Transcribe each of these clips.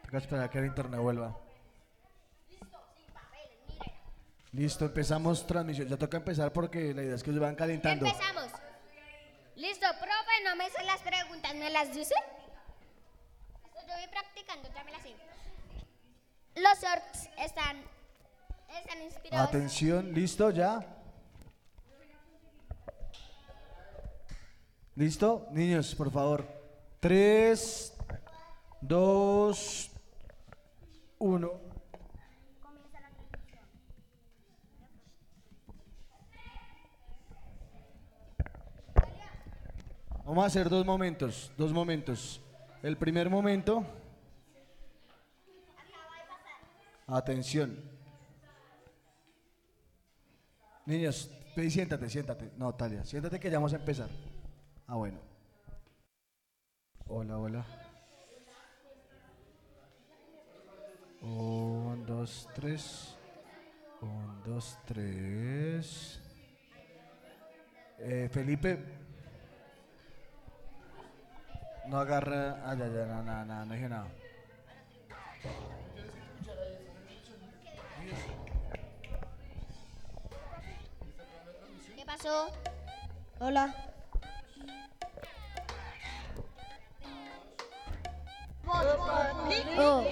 Toca esperar a que el internet vuelva. Listo, empezamos transmisión. Ya toca empezar porque la idea es que se van calentando. Empezamos. Listo, profe, no me sé las preguntas, ¿me las dice? Listo, yo voy practicando, ya me las sé. Los shorts están inspirados. Atención, listo, ya. ¿Listo? Niños, por favor. 3, 2, 1. Vamos a hacer dos momentos, dos momentos. El primer momento. Atención. Niños, ve y siéntate, siéntate. No, Talia, siéntate que ya vamos a empezar. Ah, bueno. Hola, hola. 1, 2, 3. 1, 2, 3. Felipe. No agarra. Ah, ya, ya, no, no, no, no dije nada. ¿Qué pasó? Hola. Oh.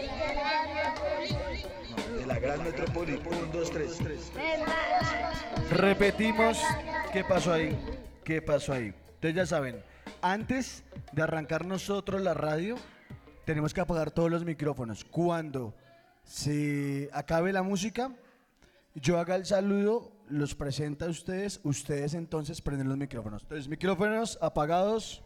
De la gran metrópoli. 1, 2, 3. Repetimos. ¿Qué pasó ahí? ¿Qué pasó ahí? Ustedes ya saben, antes de arrancar nosotros la radio, tenemos que apagar todos los micrófonos. Cuando se acabe la música, yo haga el saludo, los presenta a ustedes, ustedes entonces prenden los micrófonos. Entonces, micrófonos apagados.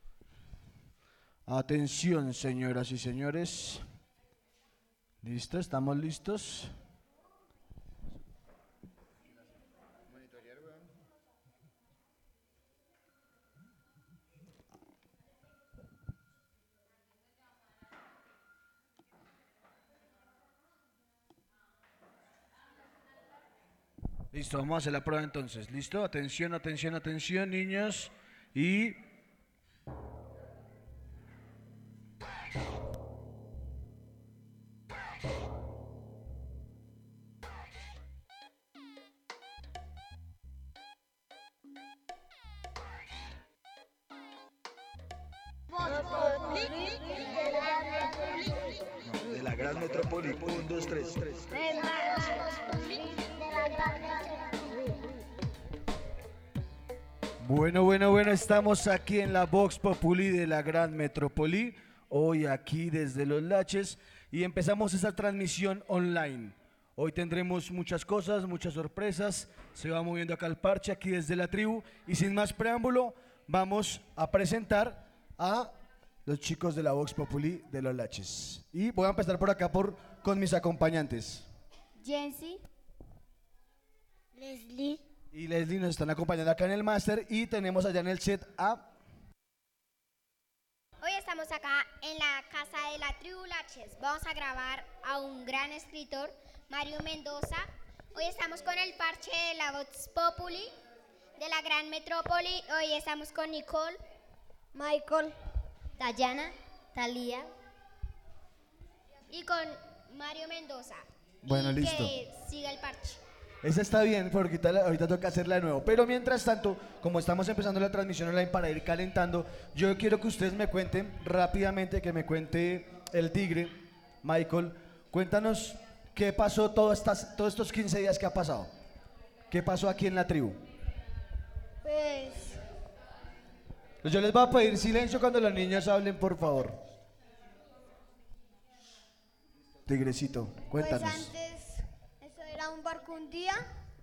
Atención, señoras y señores. ¿Listo? ¿Estamos listos? Listo, vamos a hacer la prueba entonces. ¿Listo? Atención, atención, atención, niños. Y... De la gran metrópoli. 1, 2, 3. Bueno, bueno, bueno, estamos aquí en la Vox Populi de la Gran Metrópoli, hoy aquí desde Los Laches y empezamos esta transmisión online. Hoy tendremos muchas cosas, muchas sorpresas, se va moviendo acá el parche aquí desde la tribu y sin más preámbulo vamos a presentar a los chicos de la Vox Populi de Los Laches. Y voy a empezar por acá con mis acompañantes. Jensi. Leslie. Y Leslie nos están acompañando acá en el máster y tenemos allá en el set a... Hoy estamos acá en la casa de la tribu Laches. Vamos a grabar a un gran escritor, Mario Mendoza. Hoy estamos con el parche de la Vox Populi, de la Gran Metrópoli. Hoy estamos con Nicole, Michael. Dayana, Talía y con Mario Mendoza. Bueno, y listo. Que siga el parche. Esa está bien, porque ahorita toca hacerla de nuevo. Pero mientras tanto, como estamos empezando la transmisión online para ir calentando, yo quiero que ustedes me cuenten rápidamente, que me cuente el tigre, Michael. Cuéntanos qué pasó todos estos 15 días que ha pasado. ¿Qué pasó aquí en la tribu? Pues Yo les voy a pedir silencio cuando los niños hablen, por favor. Tigrecito, cuéntanos. Pues antes, eso era un barco un día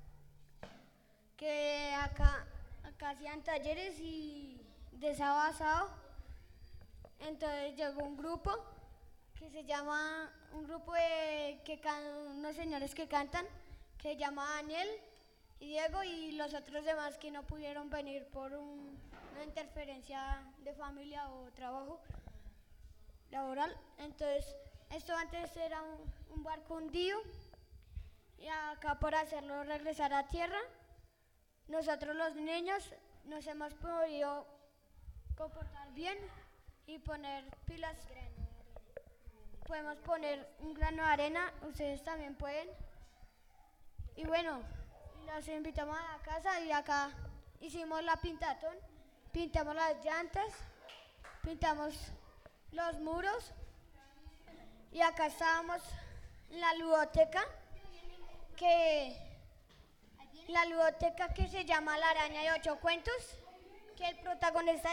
que acá hacían talleres y de sábado a sábado. Entonces llegó un grupo que se llama, un grupo de unos señores que cantan, que se llama Daniel y Diego y los otros demás que no pudieron venir por una interferencia de familia o trabajo laboral. Entonces, esto antes era un barco hundido y acá por hacerlo regresar a tierra, nosotros los niños nos hemos podido comportar bien y poner pilas podemos poner un grano de arena, ustedes también pueden. Y bueno, los invitamos a la casa y acá hicimos la pintatón, pintamos las llantas, pintamos los muros y acá estábamos en la ludoteca que se llama La Araña de 8 Cuentos, que el protagonista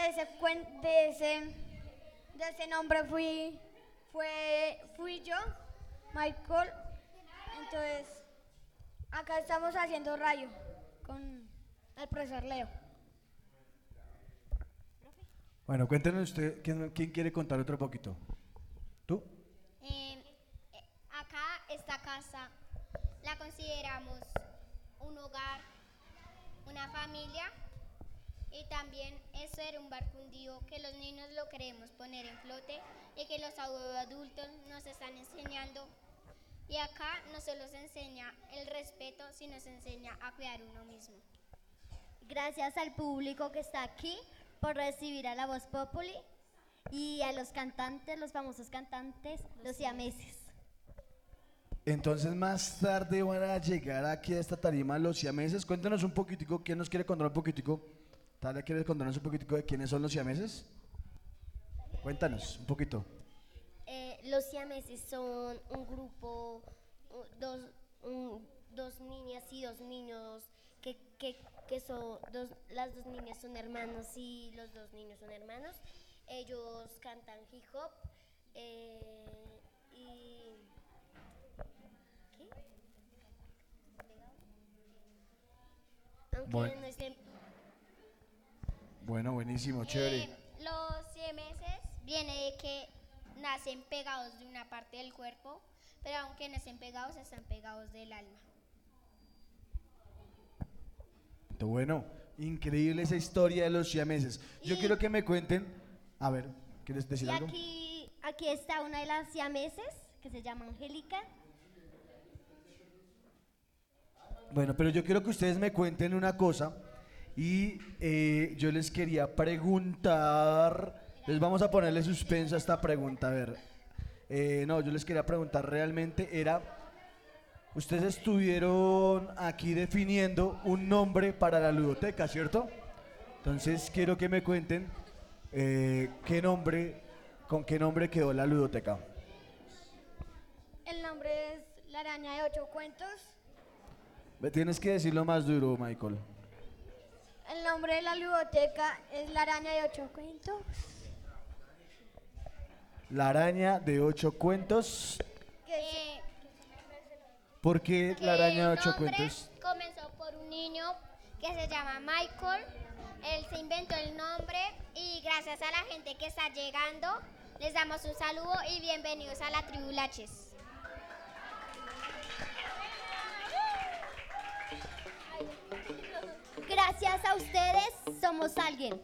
de ese nombre fui yo, Michael. Entonces, acá estamos haciendo rayo con el profesor Leo. Bueno, cuéntenos usted, ¿quién quiere contar otro poquito? ¿Tú? Acá esta casa la consideramos un hogar, una familia, y también eso era un barco hundido que los niños lo queremos poner en flote y que los adultos nos están enseñando. Y acá no se nos enseña el respeto, sino se enseña a cuidar uno mismo. Gracias al público que está aquí por recibir a la Voz Populi y a los cantantes, los famosos cantantes, los siameses. Entonces más tarde van a llegar aquí a esta tarima los siameses. Cuéntanos un poquitico, ¿quién nos quiere contar un poquitico? ¿Talia quiere contarnos un poquitico de quiénes son los siameses? Cuéntanos un poquito. Los siameses son un grupo, dos niñas y dos niños que son las dos niñas son hermanos y los dos niños son hermanos. Ellos cantan hip hop y ¿qué? Aunque Bueno. no estén. Bueno, buenísimo, chévere. Los siameses viene de que nacen pegados de una parte del cuerpo, pero aunque no estén pegados, están pegados del alma. Bueno, increíble esa historia de los siameses. Yo quiero que me cuenten, a ver, ¿quieres decir Y algo? aquí está una de las siameses que se llama Angélica. Bueno, pero yo quiero que ustedes me cuenten una cosa y yo les quería preguntar, les vamos a ponerle suspenso a esta pregunta, a ver. No, yo les quería preguntar realmente ustedes estuvieron aquí definiendo un nombre para la ludoteca, ¿cierto? Entonces quiero que me cuenten con qué nombre quedó la ludoteca. El nombre es La Araña de 8 Cuentos. Tienes que decirlo más duro, Michael. El nombre de la ludoteca es La Araña de 8 Cuentos. La araña de 8 cuentos. ¿Por qué la araña de 8 cuentos? Comenzó por un niño que se llama Michael. Él se inventó el nombre y gracias a la gente que está llegando les damos un saludo y bienvenidos a la tribu Laches. Gracias a ustedes somos alguien.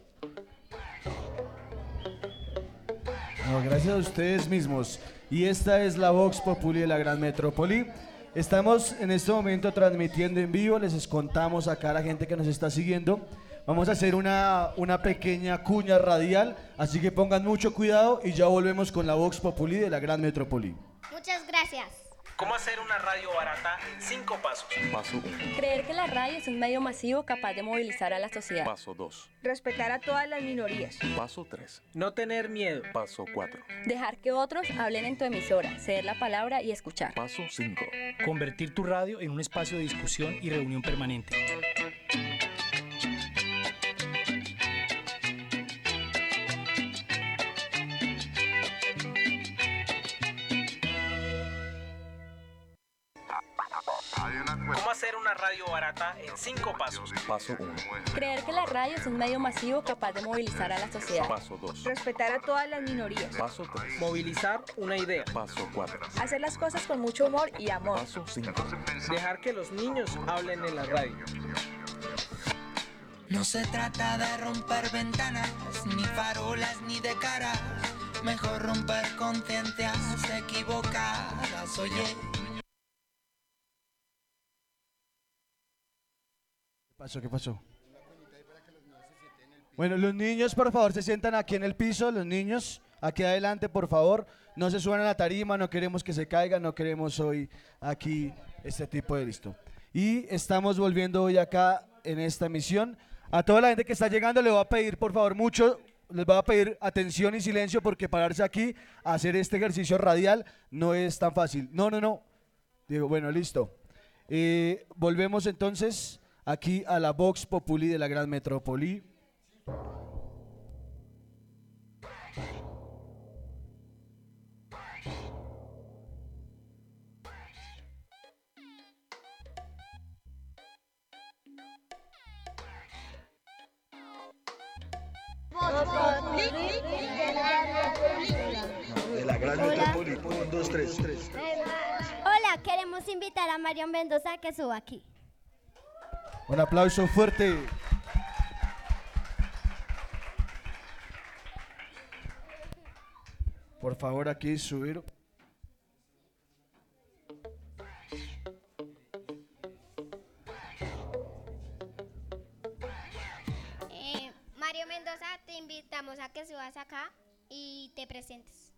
No, gracias a ustedes mismos. Y esta es la Vox Populi de la Gran Metrópoli. Estamos en este momento transmitiendo en vivo. Les contamos acá a la gente que nos está siguiendo. Vamos a hacer una pequeña cuña radial. Así que pongan mucho cuidado y ya volvemos con la Vox Populi de la Gran Metrópoli. Muchas gracias. ¿Cómo hacer una radio barata en 5 pasos? Paso 1. Creer que la radio es un medio masivo capaz de movilizar a la sociedad. Paso 2. Respetar a todas las minorías. Paso 3. No tener miedo. Paso 4. Dejar que otros hablen en tu emisora, ceder la palabra y escuchar. Paso 5. Convertir tu radio en un espacio de discusión y reunión permanente. ¿Cómo hacer una radio barata en 5 pasos? Paso 1. Creer que la radio es un medio masivo capaz de movilizar a la sociedad. Paso 2. Respetar a todas las minorías. Paso 3. Movilizar una idea. Paso 4. Hacer las cosas con mucho humor y amor. Paso 5. Dejar que los niños hablen en la radio. No se trata de romper ventanas, ni farolas, ni de caras. Mejor romper conciencias equivocadas, oye. ¿Qué pasó? Bueno, los niños, por favor, se sientan aquí en el piso, los niños. aquí adelante, por favor. No se suban a la tarima, no queremos que se caigan, no queremos hoy aquí este tipo de listo. Y estamos volviendo hoy acá en esta misión. A toda la gente que está llegando le voy a pedir, por favor, mucho, les voy a pedir atención y silencio porque pararse aquí a hacer este ejercicio radial no es tan fácil. No. Digo, bueno, listo. Volvemos entonces aquí a la Vox Populi de la Gran Metrópoli. De la Gran Metrópoli. 1, 2, 3. Hola, queremos invitar a Mario Mendoza a que suba aquí. Un aplauso fuerte. Por favor, aquí subir. Mario Mendoza, te invitamos a que subas acá y te presentes.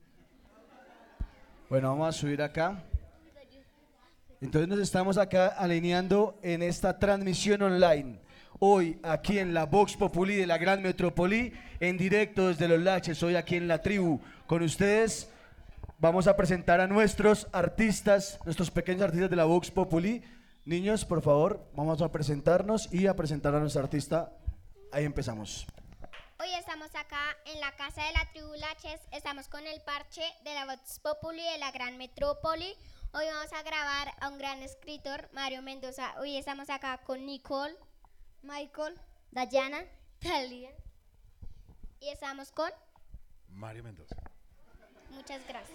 Bueno, vamos a subir acá. Entonces nos estamos acá alineando en esta transmisión online. Hoy aquí en la Vox Populi de la Gran Metrópoli, en directo desde Los Laches, hoy aquí en la tribu. Con ustedes vamos a presentar a nuestros artistas, nuestros pequeños artistas de la Vox Populi. Niños, por favor, vamos a presentarnos y a presentar a nuestro artista. Ahí empezamos. Hoy estamos acá en la casa de la tribu Laches, estamos con el parche de la Vox Populi de la Gran Metrópoli. Hoy vamos a grabar a un gran escritor, Mario Mendoza. Hoy estamos acá con Nicole, Michael, Dayana, Talia y estamos con Mario Mendoza. Muchas gracias.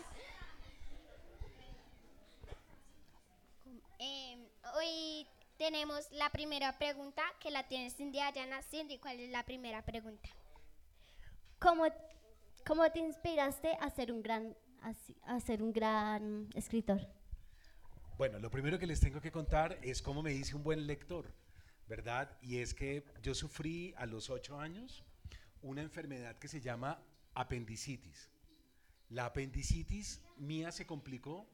Hoy tenemos la primera pregunta que la tiene Cindy Dayana. Cindy, ¿cuál es la primera pregunta? ¿Cómo te inspiraste a ser un gran escritor? Bueno, lo primero que les tengo que contar es cómo me hice un buen lector, ¿verdad? Y es que yo sufrí a los 8 años una enfermedad que se llama apendicitis. La apendicitis mía se complicó.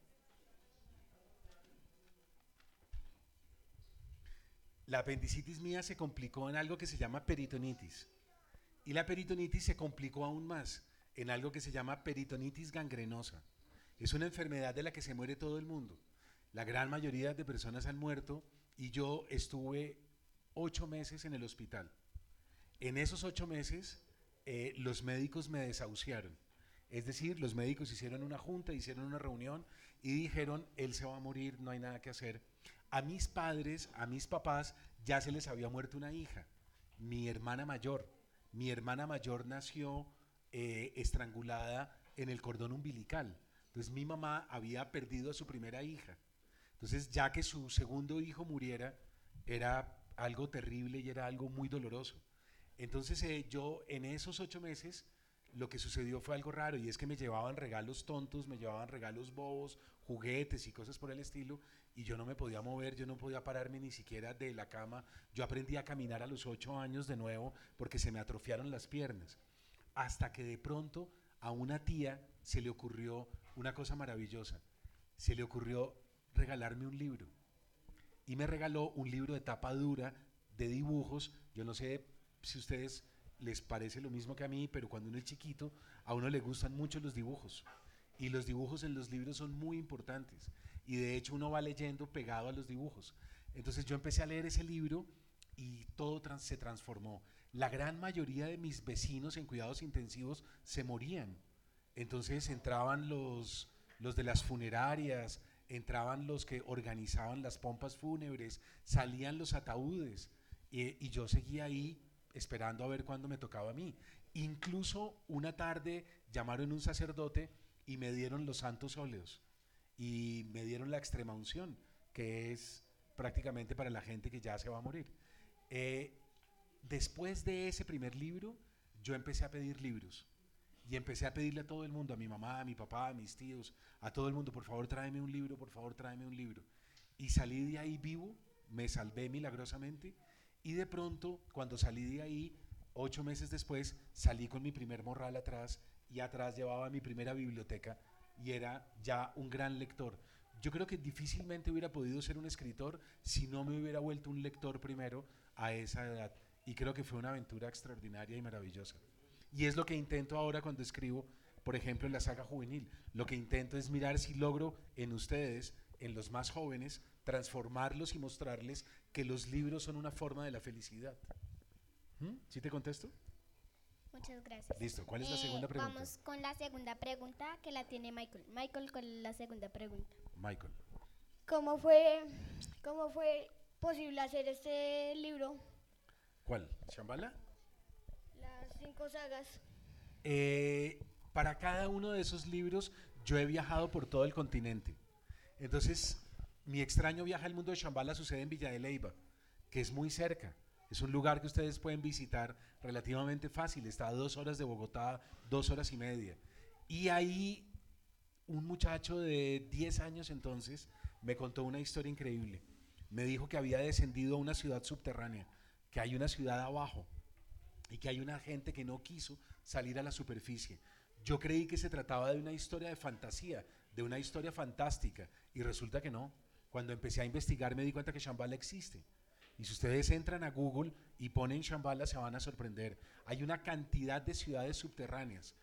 La apendicitis mía se complicó en algo que se llama peritonitis. Y la peritonitis se complicó aún más en algo que se llama peritonitis gangrenosa. Es una enfermedad de la que se muere todo el mundo. La gran mayoría de personas han muerto y yo estuve 8 meses en el hospital. En esos 8 meses los médicos me desahuciaron. Es decir, los médicos hicieron una junta, hicieron una reunión y dijeron, él se va a morir, no hay nada que hacer. A mis padres, a mis papás, ya se les había muerto una hija, mi hermana mayor. Mi hermana mayor nació estrangulada en el cordón umbilical. Entonces mi mamá había perdido a su primera hija. Entonces ya que su segundo hijo muriera, era algo terrible y era algo muy doloroso. Entonces yo en esos 8 meses lo que sucedió fue algo raro y es que me llevaban regalos tontos, me llevaban regalos bobos, juguetes y cosas por el estilo y yo no me podía mover, yo no podía pararme ni siquiera de la cama. Yo aprendí a caminar a los 8 años de nuevo porque se me atrofiaron las piernas. Hasta que de pronto a una tía se le ocurrió una cosa maravillosa. Se le ocurrió regalarme un libro. Y me regaló un libro de tapa dura de dibujos. Yo no sé si a ustedes les parece lo mismo que a mí, pero cuando uno es chiquito, a uno le gustan mucho los dibujos. Y los dibujos en los libros son muy importantes. Y de hecho uno va leyendo pegado a los dibujos. Entonces yo empecé a leer ese libro y todo se transformó. La gran mayoría de mis vecinos en cuidados intensivos se morían. Entonces entraban los de las funerarias, entraban los que organizaban las pompas fúnebres, salían los ataúdes y yo seguía ahí esperando a ver cuándo me tocaba a mí. Incluso una tarde llamaron un sacerdote y me dieron los santos óleos y me dieron la extrema unción, que es prácticamente para la gente que ya se va a morir. Después de ese primer libro, yo empecé a pedir libros y empecé a pedirle a todo el mundo, a mi mamá, a mi papá, a mis tíos, a todo el mundo, por favor tráeme un libro, por favor tráeme un libro. Y salí de ahí vivo, me salvé milagrosamente y de pronto cuando salí de ahí, 8 meses después, salí con mi primer morral atrás y atrás llevaba mi primera biblioteca y era ya un gran lector. Yo creo que difícilmente hubiera podido ser un escritor si no me hubiera vuelto un lector primero a esa edad. Y creo que fue una aventura extraordinaria y maravillosa. Y es lo que intento ahora cuando escribo, por ejemplo, en la saga juvenil. Lo que intento es mirar si logro en ustedes, en los más jóvenes, transformarlos y mostrarles que los libros son una forma de la felicidad. ¿Sí te contesto? Muchas gracias. Listo, ¿cuál es la segunda pregunta? Vamos con la segunda pregunta que la tiene Michael. Michael, ¿cuál es la segunda pregunta? Michael. ¿Cómo fue posible hacer este libro? ¿Cuál? ¿Shambhala? Las 5 sagas. Para cada uno de esos libros yo he viajado por todo el continente. Entonces, mi extraño viaje al mundo de Shambhala sucede en Villa de Leyva, que es muy cerca. Es un lugar que ustedes pueden visitar relativamente fácil. Está a 2 horas de Bogotá, 2 horas y media. Y ahí un muchacho de 10 años entonces me contó una historia increíble. Me dijo que había descendido a una ciudad subterránea, que hay una ciudad abajo y que hay una gente que no quiso salir a la superficie. Yo creí que se trataba de una historia de fantasía, de una historia fantástica, y resulta que no. Cuando empecé a investigar me di cuenta que Shambhala existe. Y si ustedes entran a Google y ponen Shambhala se van a sorprender. Hay una cantidad de ciudades subterráneas.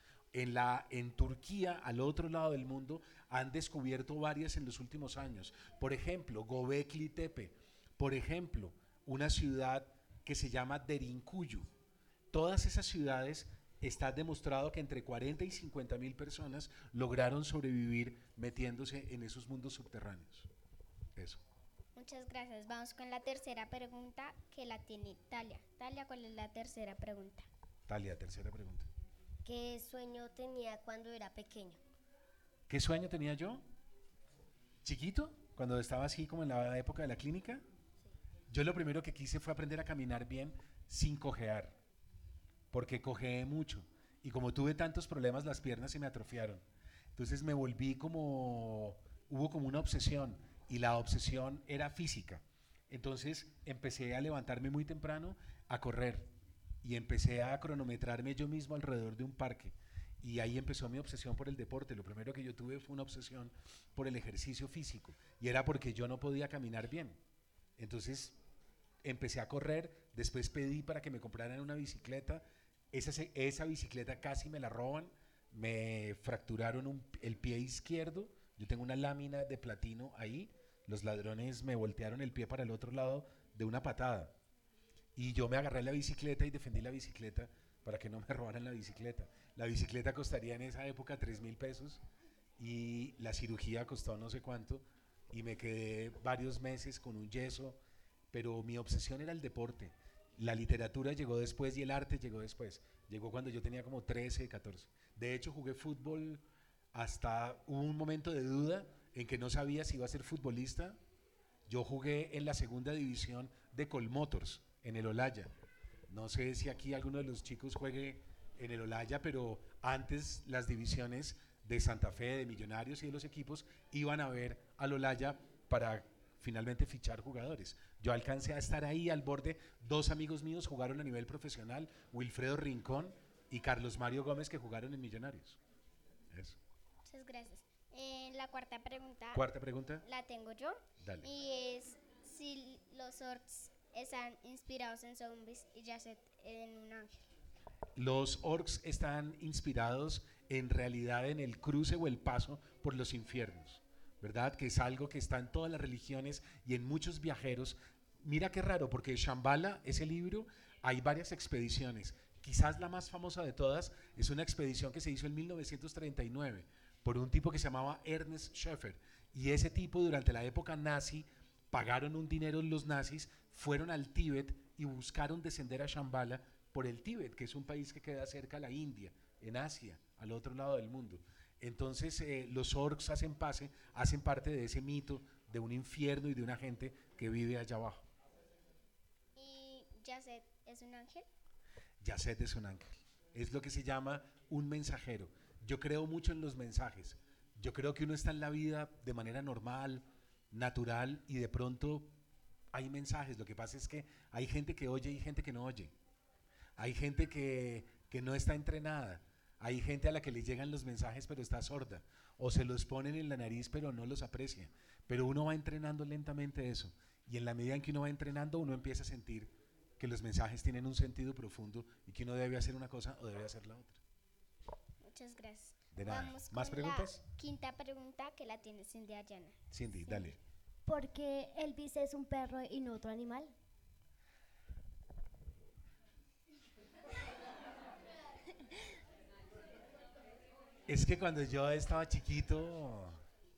En Turquía, al otro lado del mundo, han descubierto varias en los últimos años. Por ejemplo, Göbekli Tepe. Por ejemplo, una ciudad que se llama Derinkuyu. Todas esas ciudades está demostrado que entre 40 y 50 mil personas lograron sobrevivir metiéndose en esos mundos subterráneos. Eso. Muchas gracias. Vamos con la tercera pregunta que la tiene Talia. Talia, ¿cuál es la tercera pregunta? Talia, tercera pregunta. ¿Qué sueño tenía cuando era pequeño? ¿Qué sueño tenía yo? ¿Chiquito? Cuando estaba así como en la época de la clínica. Sí. Yo lo primero que quise fue aprender a caminar bien sin cojear, porque cojeé mucho. Y como tuve tantos problemas, las piernas se me atrofiaron. Entonces me volví hubo como una obsesión. Y la obsesión era física. Entonces empecé a levantarme muy temprano a correr y empecé a cronometrarme yo mismo alrededor de un parque. Y ahí empezó mi obsesión por el deporte. Lo primero que yo tuve fue una obsesión por el ejercicio físico y era porque yo no podía caminar bien. Entonces empecé a correr, después pedí para que me compraran una bicicleta. Esa bicicleta casi me la roban, me fracturaron el pie izquierdo. Yo tengo una lámina de platino ahí. Los ladrones me voltearon el pie para el otro lado de una patada. Y yo me agarré a la bicicleta y defendí la bicicleta para que no me robaran la bicicleta. La bicicleta costaría en esa época 3.000 pesos y la cirugía costó no sé cuánto y me quedé varios meses con un yeso, pero mi obsesión era el deporte. La literatura llegó después y el arte llegó después. Llegó cuando yo tenía como 13, 14. De hecho, jugué fútbol hasta hubo un momento de duda en que no sabía si iba a ser futbolista. Yo jugué en la segunda división de Colmotors, en el Olaya. No sé si aquí alguno de los chicos juegue en el Olaya, pero antes las divisiones de Santa Fe, de Millonarios y de los equipos iban a ver al Olaya para finalmente fichar jugadores. Yo alcancé a estar ahí al borde. 2 amigos míos jugaron a nivel profesional, Wilfredo Rincón y Carlos Mario Gómez, que jugaron en Millonarios. Eso. Muchas gracias. La cuarta pregunta. ¿Cuarta pregunta? La tengo yo. Dale. Y es si los orcs están inspirados en zombies y Yasset en un ángel. Los orcs están inspirados en realidad en el cruce o el paso por los infiernos, ¿verdad? Que es algo que está en todas las religiones y en muchos viajeros. Mira qué raro, porque Shambhala, ese libro, hay varias expediciones. Quizás la más famosa de todas es una expedición que se hizo en 1939 por un tipo que se llamaba Ernest Schäfer. Y ese tipo, durante la época nazi, pagaron un dinero los nazis, fueron al Tíbet y buscaron descender a Shambhala por el Tíbet, que es un país que queda cerca a la India, en Asia, al otro lado del mundo. Entonces los orcs hacen parte de ese mito de un infierno y de una gente que vive allá abajo. ¿Y Yasset es un ángel? Yasset es un ángel. Es lo que se llama un mensajero. Yo creo mucho en los mensajes. Yo creo que uno está en la vida de manera normal, natural, y de pronto hay mensajes. Lo que pasa es que hay gente que oye y gente que no oye. Hay gente que no está entrenada. Hay gente a la que le llegan los mensajes pero está sorda, o se los ponen en la nariz pero no los aprecia. Pero uno va entrenando lentamente eso, y en la medida en que uno va entrenando, uno empieza a sentir que los mensajes tienen un sentido profundo y que uno debe hacer una cosa o debe hacer la otra. Muchas gracias. De nada. Vamos ¿Más con preguntas? la quinta pregunta que la tiene Cindy Ayana. Cindy, dale. ¿Por qué Elvis es un perro y no otro animal? Es que cuando estaba chiquito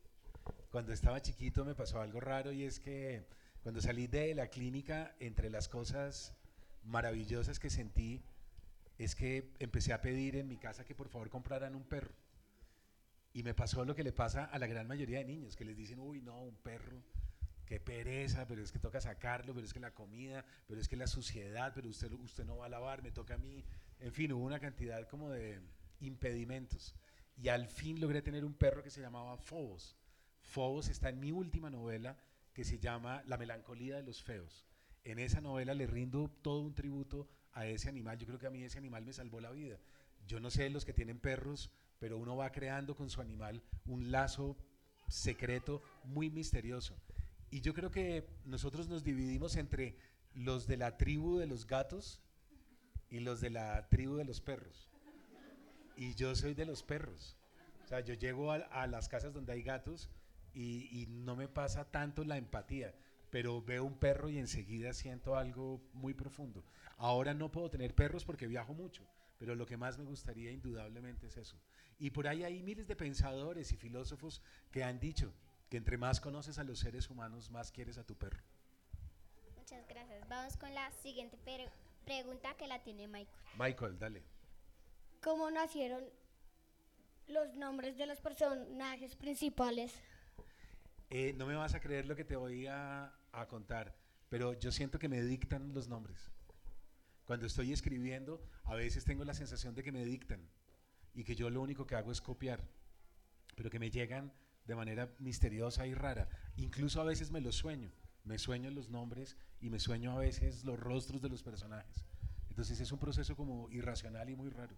me pasó algo raro, y es que cuando salí de la clínica, entre las cosas maravillosas que sentí es que empecé a pedir en mi casa que por favor compraran un perro. Y me pasó lo que le pasa a la gran mayoría de niños, que les dicen, uy, no, un perro, qué pereza, pero es que toca sacarlo, pero es que la comida, pero es que la suciedad, pero usted no va a lavar, me toca a mí. En fin, hubo una cantidad como de impedimentos. Y al fin logré tener un perro que se llamaba Phobos. Phobos está en mi última novela, que se llama La melancolía de los feos. En esa novela le rindo todo un tributo a ese animal. Yo creo que a mí ese animal me salvó la vida. Yo no sé los que tienen perros, pero uno va creando con su animal un lazo secreto muy misterioso. Y yo creo que nosotros nos dividimos entre los de la tribu de los gatos y los de la tribu de los perros. Y yo soy de los perros. O sea, yo llego a las casas donde hay gatos y no me pasa tanto la empatía, pero veo un perro y enseguida siento algo muy profundo. Ahora no puedo tener perros porque viajo mucho, pero lo que más me gustaría indudablemente es eso. Y por ahí hay miles de pensadores y filósofos que han dicho que entre más conoces a los seres humanos, más quieres a tu perro. Muchas gracias. Vamos con la siguiente pregunta que la tiene Michael. Michael, dale. ¿Cómo nacieron los nombres de los personajes principales? No me vas a creer lo que te voy a contar, pero yo siento que me dictan los nombres. Cuando estoy escribiendo, a veces tengo la sensación de que me dictan y que yo lo único que hago es copiar, pero que me llegan de manera misteriosa y rara. Incluso a veces me sueño los nombres y me sueño a veces los rostros de los personajes. Entonces es un proceso como irracional y muy raro.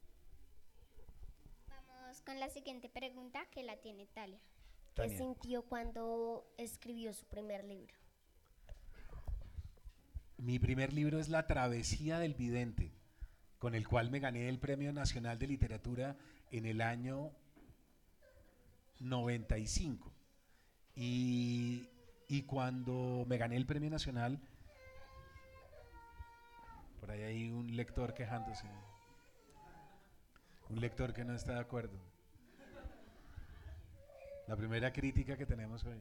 Vamos con la siguiente pregunta que la tiene Talia. ¿Qué sintió cuando escribió su primer libro? Mi primer libro es La travesía del vidente, con el cual me gané el Premio Nacional de Literatura en el año 95. Y cuando me gané el Premio Nacional, por ahí hay un lector quejándose, un lector que no está de acuerdo. La primera crítica que tenemos hoy.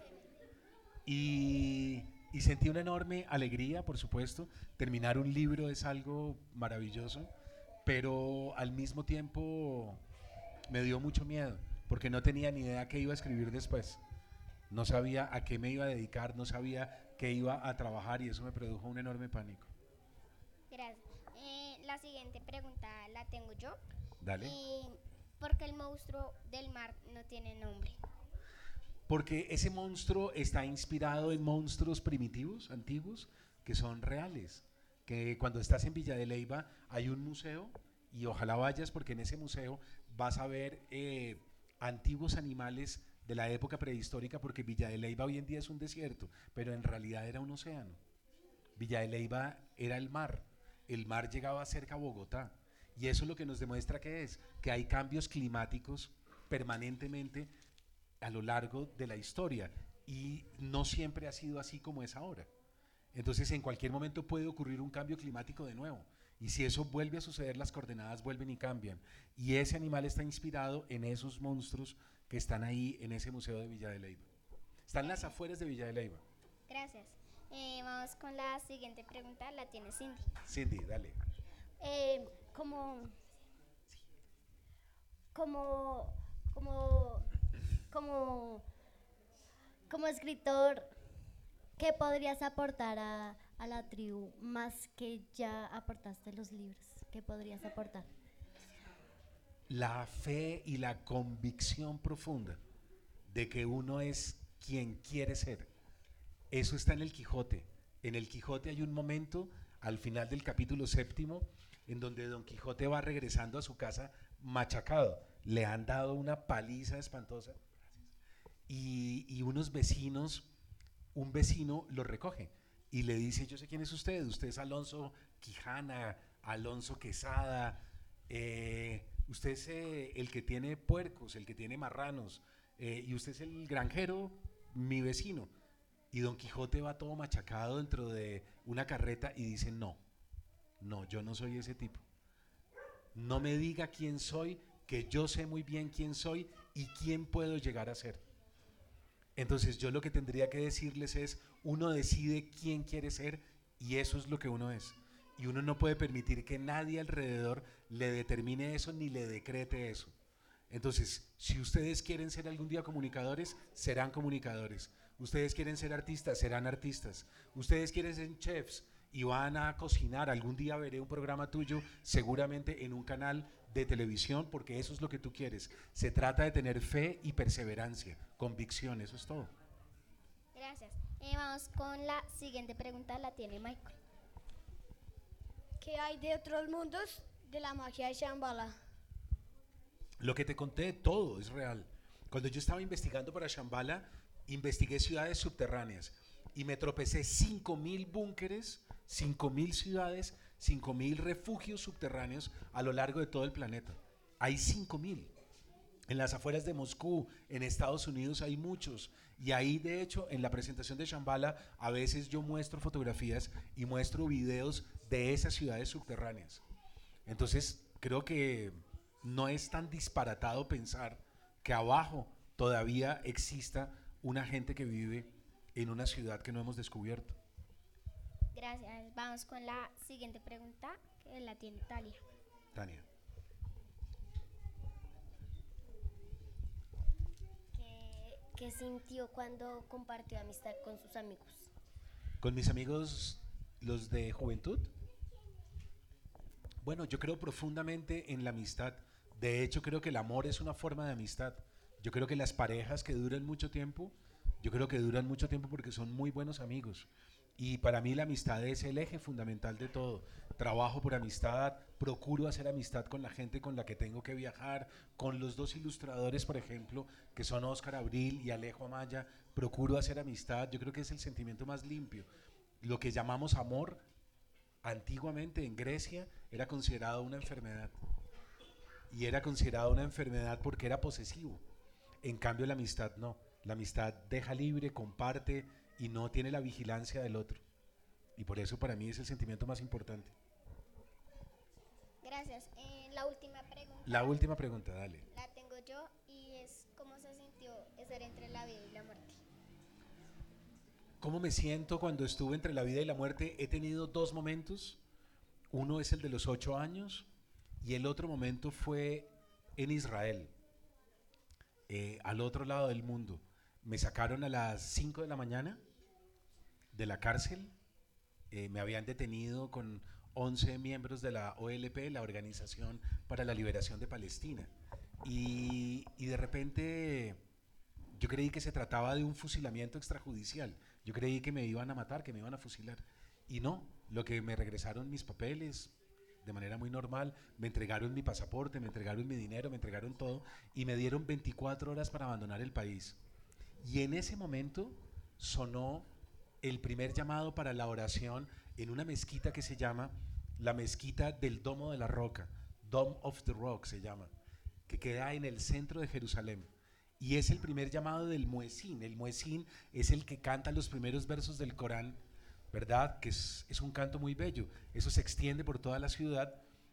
Y sentí una enorme alegría, por supuesto. Terminar un libro es algo maravilloso, pero al mismo tiempo me dio mucho miedo, porque no tenía ni idea qué iba a escribir después. No sabía a qué me iba a dedicar, no sabía qué iba a trabajar, y eso me produjo un enorme pánico. Gracias. La siguiente pregunta la tengo yo. Dale. ¿Por qué el monstruo del mar no tiene nombre? Porque ese monstruo está inspirado en monstruos primitivos, antiguos, que son reales. Que cuando estás en Villa de Leyva hay un museo, y ojalá vayas, porque en ese museo vas a ver antiguos animales de la época prehistórica, porque Villa de Leyva hoy en día es un desierto, pero en realidad era un océano. Villa de Leyva era el mar llegaba cerca a Bogotá, y eso es lo que nos demuestra que hay cambios climáticos permanentemente a lo largo de la historia, y no siempre ha sido así como es ahora. Entonces en cualquier momento puede ocurrir un cambio climático de nuevo, y si eso vuelve a suceder, las coordenadas vuelven y cambian, y ese animal está inspirado en esos monstruos que están ahí en ese museo de Villa de Leyva. Están las afueras de Villa de Leyva. Gracias. Vamos con la siguiente pregunta, la tiene Cindy. Cindy, dale. Como escritor, ¿qué podrías aportar a la tribu más que ya aportaste en los libros? ¿Qué podrías aportar? La fe y la convicción profunda de que uno es quien quiere ser. Eso está en el Quijote. En el Quijote hay un momento al final del capítulo 7 en donde Don Quijote va regresando a su casa machacado, le han dado una paliza espantosa y unos vecinos, un vecino lo recoge y le dice, yo sé quién es usted es Alonso Quijana, Alonso Quesada, usted es el que tiene puercos, el que tiene marranos, y usted es el granjero, mi vecino. Y Don Quijote va todo machacado dentro de una carreta y dice, no, yo no soy ese tipo. No me diga quién soy, que yo sé muy bien quién soy y quién puedo llegar a ser. Entonces yo lo que tendría que decirles es, uno decide quién quiere ser y eso es lo que uno es. Y uno no puede permitir que nadie alrededor le determine eso ni le decrete eso. Entonces, si ustedes quieren ser algún día comunicadores, serán comunicadores. Ustedes quieren ser artistas, serán artistas. Ustedes quieren ser chefs y van a cocinar. Algún día veré un programa tuyo, seguramente en un canal de televisión, porque eso es lo que tú quieres. Se trata de tener fe y perseverancia, convicción, eso es todo. Gracias. Vamos con la siguiente pregunta, la tiene Michael. ¿Qué hay de otros mundos de la magia de Shambhala? Lo que te conté, todo es real. Cuando yo estaba investigando para Shambhala, investigué ciudades subterráneas y me tropecé 5.000 búnkeres, 5.000 ciudades, 5.000 refugios subterráneos a lo largo de todo el planeta. Hay 5.000. En las afueras de Moscú, en Estados Unidos hay muchos. Y ahí, de hecho, en la presentación de Shambhala, a veces yo muestro fotografías y muestro videos de esas ciudades subterráneas. Entonces, creo que no es tan disparatado pensar que abajo todavía exista una gente que vive en una ciudad que no hemos descubierto. Gracias. Vamos con la siguiente pregunta, que la tiene Talia. Tania. ¿Qué sintió cuando compartió amistad con sus amigos? ¿Con mis amigos, los de juventud? Bueno, yo creo profundamente en la amistad. De hecho, creo que el amor es una forma de amistad. Yo creo que las parejas que duran mucho tiempo, yo creo que duran mucho tiempo porque son muy buenos amigos. Y para mí la amistad es el eje fundamental de todo. Trabajo por amistad, procuro hacer amistad con la gente con la que tengo que viajar, con los dos ilustradores, por ejemplo, que son Óscar Abril y Alejo Amaya, procuro hacer amistad. Yo creo que es el sentimiento más limpio. Lo que llamamos amor, antiguamente en Grecia, era considerado una enfermedad. Y era considerado una enfermedad porque era posesivo. En cambio la amistad no. La amistad deja libre, comparte y no tiene la vigilancia del otro. Y por eso para mí es el sentimiento más importante. Gracias. La última pregunta. La última pregunta, dale. La tengo yo y es ¿cómo se sintió estar entre la vida y la muerte? ¿Cómo me siento cuando estuve entre la vida y la muerte? He tenido dos momentos. Uno es el de los 8 años y el otro momento fue en Israel, al otro lado del mundo. Me sacaron a las 5 de la mañana de la cárcel. Me habían detenido con 11 miembros de la OLP, la Organización para la Liberación de Palestina. Y de repente yo creí que se trataba de un fusilamiento extrajudicial. Yo creí que me iban a matar, que me iban a fusilar. Y no, lo que me regresaron mis papeles de manera muy normal, me entregaron mi pasaporte, me entregaron mi dinero, me entregaron todo y me dieron 24 horas para abandonar el país. Y en ese momento sonó el primer llamado para la oración en una mezquita que se llama la Mezquita del Domo de la Roca, Dome of the Rock se llama, que queda en el centro de Jerusalén. Y es el primer llamado del muezín. El muezín es el que canta los primeros versos del Corán, ¿verdad? Que es un canto muy bello. Eso se extiende por toda la ciudad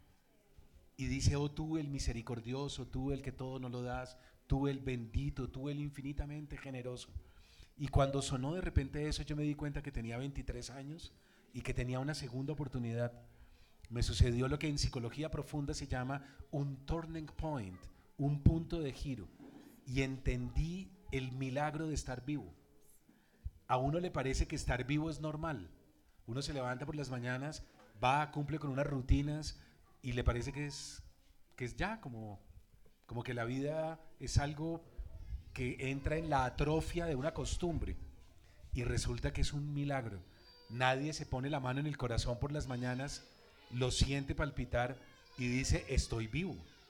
y dice: oh tú el misericordioso, tú el que todo no lo das, tú el bendito, tú el infinitamente generoso. Y cuando sonó de repente eso, yo me di cuenta que tenía 23 años y que tenía una segunda oportunidad. Me sucedió lo que en psicología profunda se llama un turning point, un punto de giro, y entendí el milagro de estar vivo. A uno le parece que estar vivo es normal. Uno se levanta por las mañanas, va, cumple con unas rutinas y le parece que es ya como que la vida es algo que entra en la atrofia de una costumbre, y resulta que es un milagro. Nadie se pone la mano en el corazón por las mañanas, lo siente palpitar y dice: estoy vivo.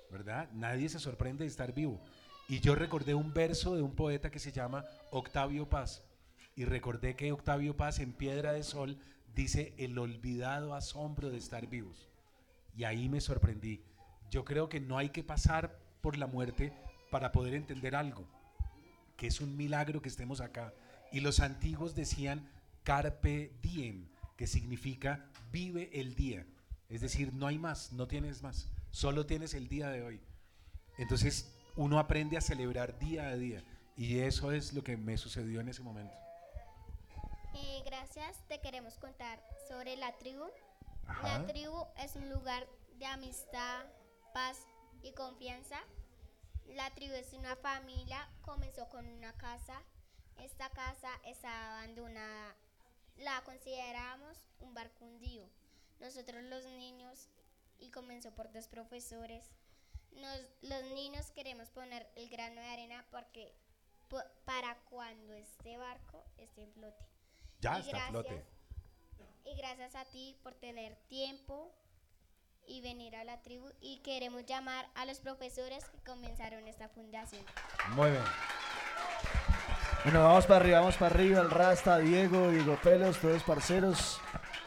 ¿verdad? Nadie se sorprende de estar vivo. Y yo recordé un verso de un poeta que se llama Octavio Paz. Y recordé que Octavio Paz en Piedra de Sol dice el olvidado asombro de estar vivos. Y ahí me sorprendí. Yo creo que no hay que pasar por la muerte para poder entender algo, que es un milagro que estemos acá. Y los antiguos decían carpe diem, que significa vive el día. Es decir, no hay más, no tienes más, solo tienes el día de hoy. Entonces uno aprende a celebrar día a día, y eso es lo que me sucedió en ese momento. Gracias, te queremos contar sobre la tribu. Ajá. La tribu es un lugar de amistad, paz y confianza. La tribu es una familia, comenzó con una casa. Esta casa está abandonada, la consideramos un barco hundido. Nosotros los niños, y comenzó por 2 profesores, los niños queremos poner el grano de arena porque para cuando este barco esté en flote. Ya está a flote. Y gracias a ti por tener tiempo y venir a la tribu, y queremos llamar a los profesores que comenzaron esta fundación. Muy bien. Bueno, vamos para arriba, el Rasta, Diego Pelos, todos parceros.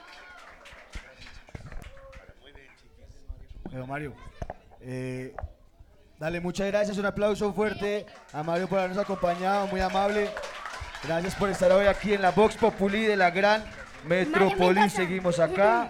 Bueno, Mario, dale, muchas gracias, un aplauso fuerte a Mario por habernos acompañado, muy amable. Gracias por estar hoy aquí en la Vox Populi de la gran metrópoli. Seguimos acá.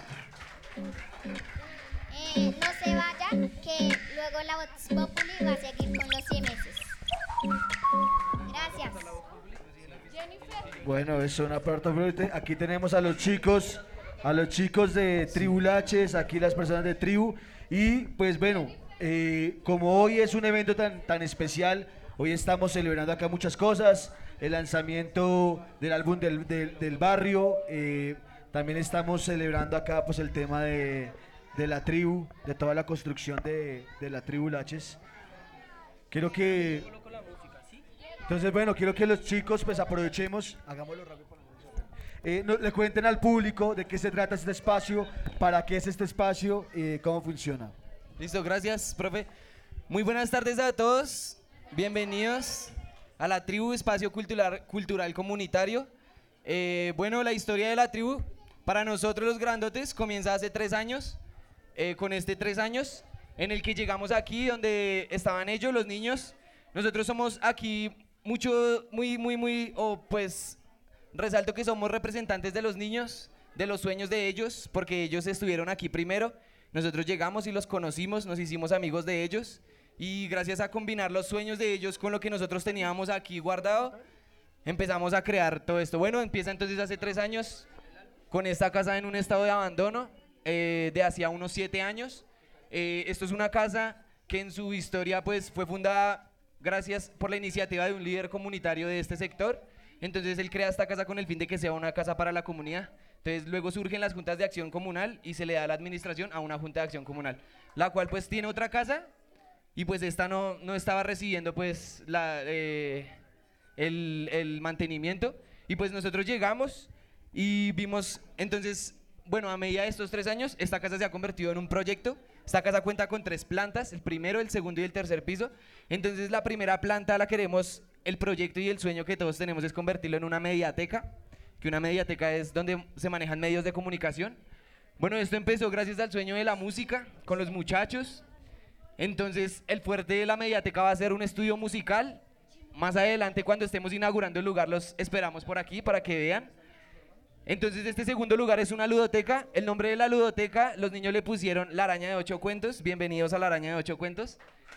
No se vayan, que luego la Vox Populi va a seguir con los 100 meses. Gracias. Bueno, es una parte fuerte. Aquí tenemos a los chicos de Tribulaches, aquí las personas de Tribu. Y pues bueno, como hoy es un evento tan especial, hoy estamos celebrando acá muchas cosas. El lanzamiento del álbum del barrio. También estamos celebrando acá pues el tema de la tribu, de toda la construcción de la Tribulaches. Entonces, bueno, quiero que los chicos pues aprovechemos, hagámoslo rápido le cuenten al público de qué se trata este espacio, para qué es este espacio, cómo funciona. Listo, gracias, profe. Muy buenas tardes a todos, bienvenidos a la tribu, espacio cultural comunitario. Bueno, la historia de la tribu, para nosotros los grandotes, comienza hace 3 años, con 3 años, en el que llegamos aquí donde estaban ellos, los niños. Nosotros somos aquí pues resalto que somos representantes de los niños, de los sueños de ellos, porque ellos estuvieron aquí primero. Nosotros llegamos y los conocimos, nos hicimos amigos de ellos, y gracias a combinar los sueños de ellos con lo que nosotros teníamos aquí guardado, empezamos a crear todo esto. Bueno, empieza entonces hace 3 años con esta casa en un estado de abandono, de hacía unos 7 años. Esto es una casa que en su historia pues fue fundada gracias por la iniciativa de un líder comunitario de este sector. Entonces él crea esta casa con el fin de que sea una casa para la comunidad. Entonces luego surgen las juntas de acción comunal y se le da la administración a una junta de acción comunal, la cual pues tiene otra casa, y pues esta no estaba recibiendo pues el mantenimiento, y pues nosotros llegamos y vimos. Entonces, bueno, a medida de estos 3 años esta casa se ha convertido en un proyecto. Esta casa cuenta con 3 plantas, el primero, el segundo y el tercer piso. Entonces la primera planta la queremos, el proyecto y el sueño que todos tenemos es convertirlo en una mediateca, que una mediateca es donde se manejan medios de comunicación. Bueno, esto empezó gracias al sueño de la música con los muchachos. Entonces el fuerte de la mediateca va a ser un estudio musical. Más adelante, cuando estemos inaugurando el lugar, los esperamos por aquí para que vean. Entonces este segundo lugar es una ludoteca. El nombre de la ludoteca, los niños le pusieron La Araña de 8 Cuentos. Bienvenidos a La Araña de 8 Cuentos.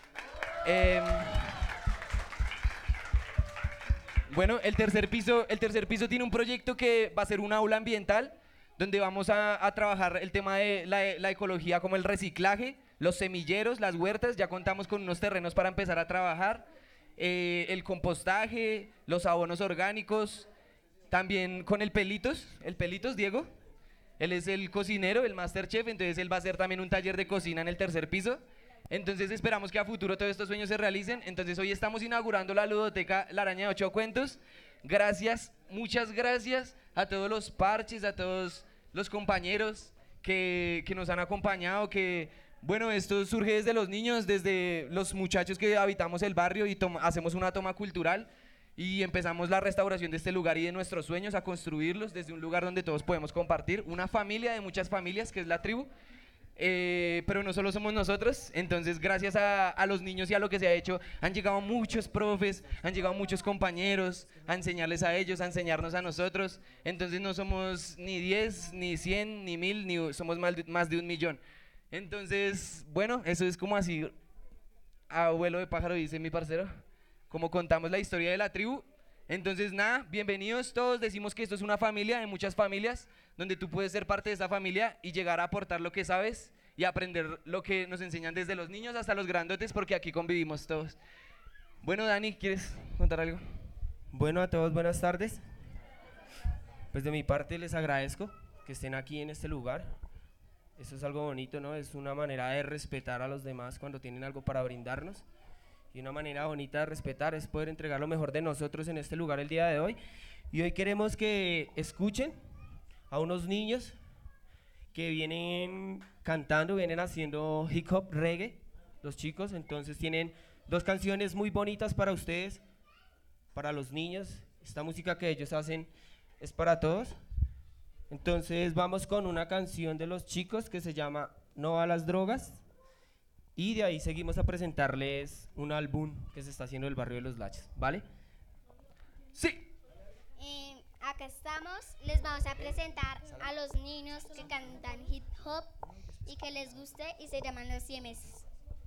Bueno, el tercer piso tiene un proyecto que va a ser un aula ambiental, donde vamos a trabajar el tema de la ecología, como el reciclaje, los semilleros, las huertas. Ya contamos con unos terrenos para empezar a trabajar, el compostaje, los abonos orgánicos. También con el Pelitos, Diego, él es el cocinero, el master chef, entonces él va a hacer también un taller de cocina en el tercer piso. Entonces esperamos que a futuro todos estos sueños se realicen. Entonces hoy estamos inaugurando la ludoteca La Araña de 8 Cuentos. Gracias, muchas gracias a todos los parches, a todos los compañeros que nos han acompañado, que Bueno, esto surge desde los niños, desde los muchachos que habitamos el barrio y hacemos una toma cultural y empezamos la restauración de este lugar y de nuestros sueños a construirlos desde un lugar donde todos podemos compartir, una familia de muchas familias que es la tribu. Pero no solo somos nosotros, entonces gracias a los niños y a lo que se ha hecho han llegado muchos profes, han llegado muchos compañeros a enseñarles a ellos, a enseñarnos a nosotros. Entonces no somos ni 10, ni 100, ni 1000, ni somos más de 1 millón. Entonces, bueno, eso es como así, abuelo de pájaro dice mi parcero, como contamos la historia de la tribu. Entonces nada, bienvenidos todos, decimos que esto es una familia de muchas familias, donde tú puedes ser parte de esa familia y llegar a aportar lo que sabes y aprender lo que nos enseñan desde los niños hasta los grandotes, porque aquí convivimos todos. Bueno, Dani, ¿quieres contar algo? Bueno, a todos buenas tardes. Pues de mi parte les agradezco que estén aquí en este lugar. Eso es algo bonito, ¿no? Es una manera de respetar a los demás cuando tienen algo para brindarnos. Y una manera bonita de respetar es poder entregar lo mejor de nosotros en este lugar el día de hoy. Y hoy queremos que escuchen a unos niños que vienen cantando, vienen haciendo hip hop reggae, los chicos. Entonces tienen 2 canciones muy bonitas para ustedes, para los niños. Esta música que ellos hacen es para todos. Entonces vamos con una canción de los chicos que se llama No a las drogas. Y de ahí seguimos a presentarles un álbum que se está haciendo en el barrio de Los Laches, ¿vale? Sí. Acá estamos, les vamos a presentar a los niños que cantan hip hop y que les guste y se llaman Los Siameses.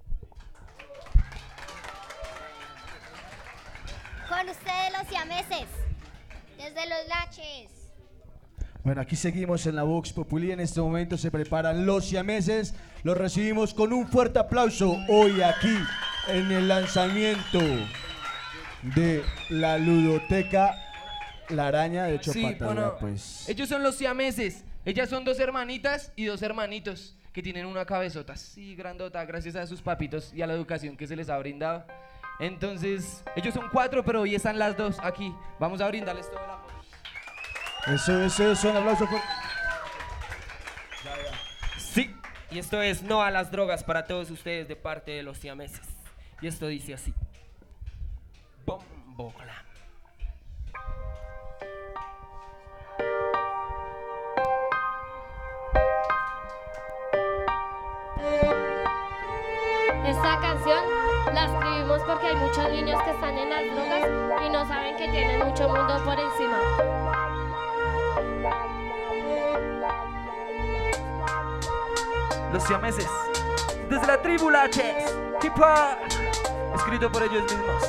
Con ustedes Los Siameses, desde Los Laches. Bueno, aquí seguimos en la Vox Populi. En este momento se preparan los siameses. Los recibimos con un fuerte aplauso hoy aquí en el lanzamiento de la ludoteca La Araña de Chopatala. Sí, bueno, pues. ellos son los siameses. Ellas son 2 hermanitas y 2 hermanitos que tienen una cabezota así grandota gracias a sus papitos y a la educación que se les ha brindado. Entonces, ellos son 4, pero hoy están las 2 aquí. Vamos a brindarles todo el amor. Eso, un aplauso por... Sí, y esto es No a las drogas para todos ustedes de parte de los siameses. Y esto dice así. Bombola. Esta canción la escribimos porque hay muchos niños que están en las drogas y no saben que tienen mucho mundo por encima. Los siameses, desde la tribu Laches, hip hop, escrito por ellos mismos.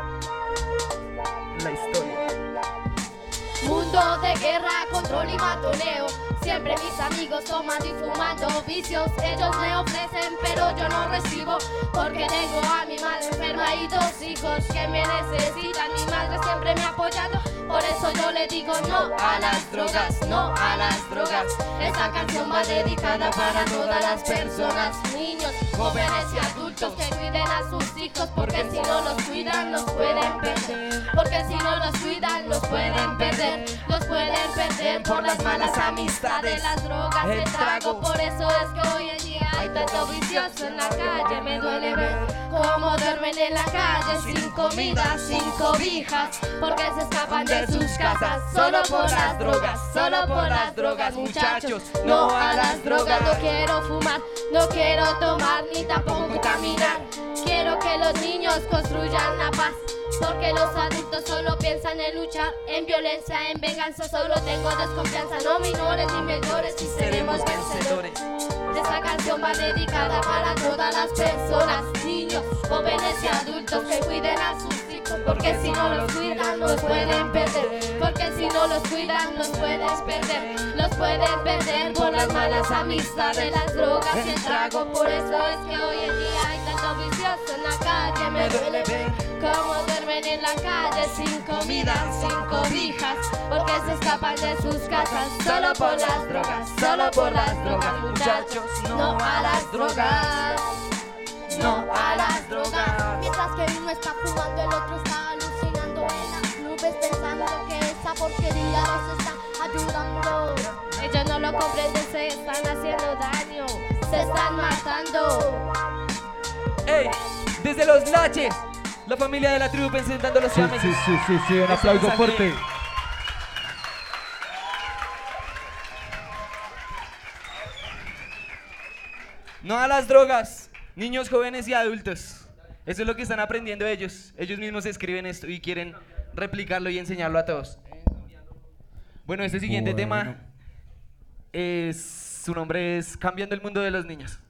La historia. Mundo de guerra, control y matoneo. Siempre mis amigos tomando y fumando vicios. Ellos me ofrecen pero yo no recibo, porque tengo a mi madre enferma y 2 hijos que me necesitan. Mi madre siempre me ha apoyado, por eso yo le digo no a las drogas, no a las drogas. Esta canción va dedicada para todas las personas, niños, jóvenes y adultos que cuiden a sus hijos, porque si no los cuidan los pueden perder. Porque si no los cuidan los pueden perder. Los pueden perder por las malas amistades, las drogas, el trago. Por eso es que hoy en día hay tanto vicioso en la calle. Me duele ver cómo duermen en la calle sin comida, sin cobijas, porque se escapan de sus casas solo por las drogas, solo por las drogas, muchachos. No a las drogas. No quiero fumar, no quiero tomar ni tampoco caminar. Quiero que los niños construyan la paz, porque los adultos solo piensan en luchar, en violencia, en venganza. Solo tengo desconfianza, no menores ni mayores, y seremos vencedores. Esta canción va dedicada para todas las personas, niños, jóvenes y adultos que cuiden a sus hijos, porque si no los cuidan los pueden perder. Porque si no los cuidan los puedes perder. Los pueden perder por las malas amistades, las drogas y el trago. Por eso es que hoy en día hay tanto vicioso en la calle. Me duele ver cómo duermen en la calle sin comida, sin cobijas, porque se escapan de sus casas solo por las drogas, solo por las drogas, muchachos. No a las drogas, no a las drogas. Mientras que uno está fumando, el otro está alucinando en las nubes, pensando que esa porquería los está ayudando. Ellos no lo comprenden, se están haciendo daño. se están matando. ¡Ey! Desde los Laches, la familia de la tribu presentando los llames. Sí, un aplauso fuerte. No a las drogas, niños, jóvenes y adultos. Eso es lo que están aprendiendo ellos. Ellos mismos escriben esto y quieren replicarlo y enseñarlo a todos. Bueno, este siguiente tema su nombre es Cambiando el mundo de los niños.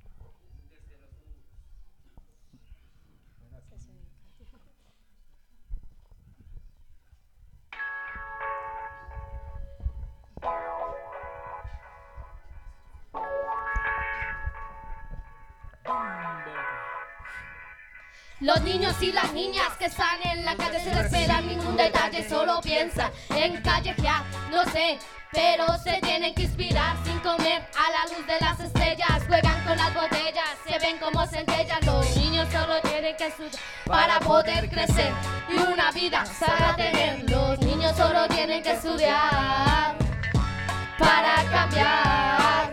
Los niños y las niñas que están en la calle se les esperan ningún detalle, solo piensan en callejear, no sé, pero se tienen que inspirar sin comer a la luz de las estrellas. Juegan con las botellas, se ven como centellas. Los niños solo tienen que estudiar para poder crecer y una vida sana tener. Los niños solo tienen que estudiar para cambiar,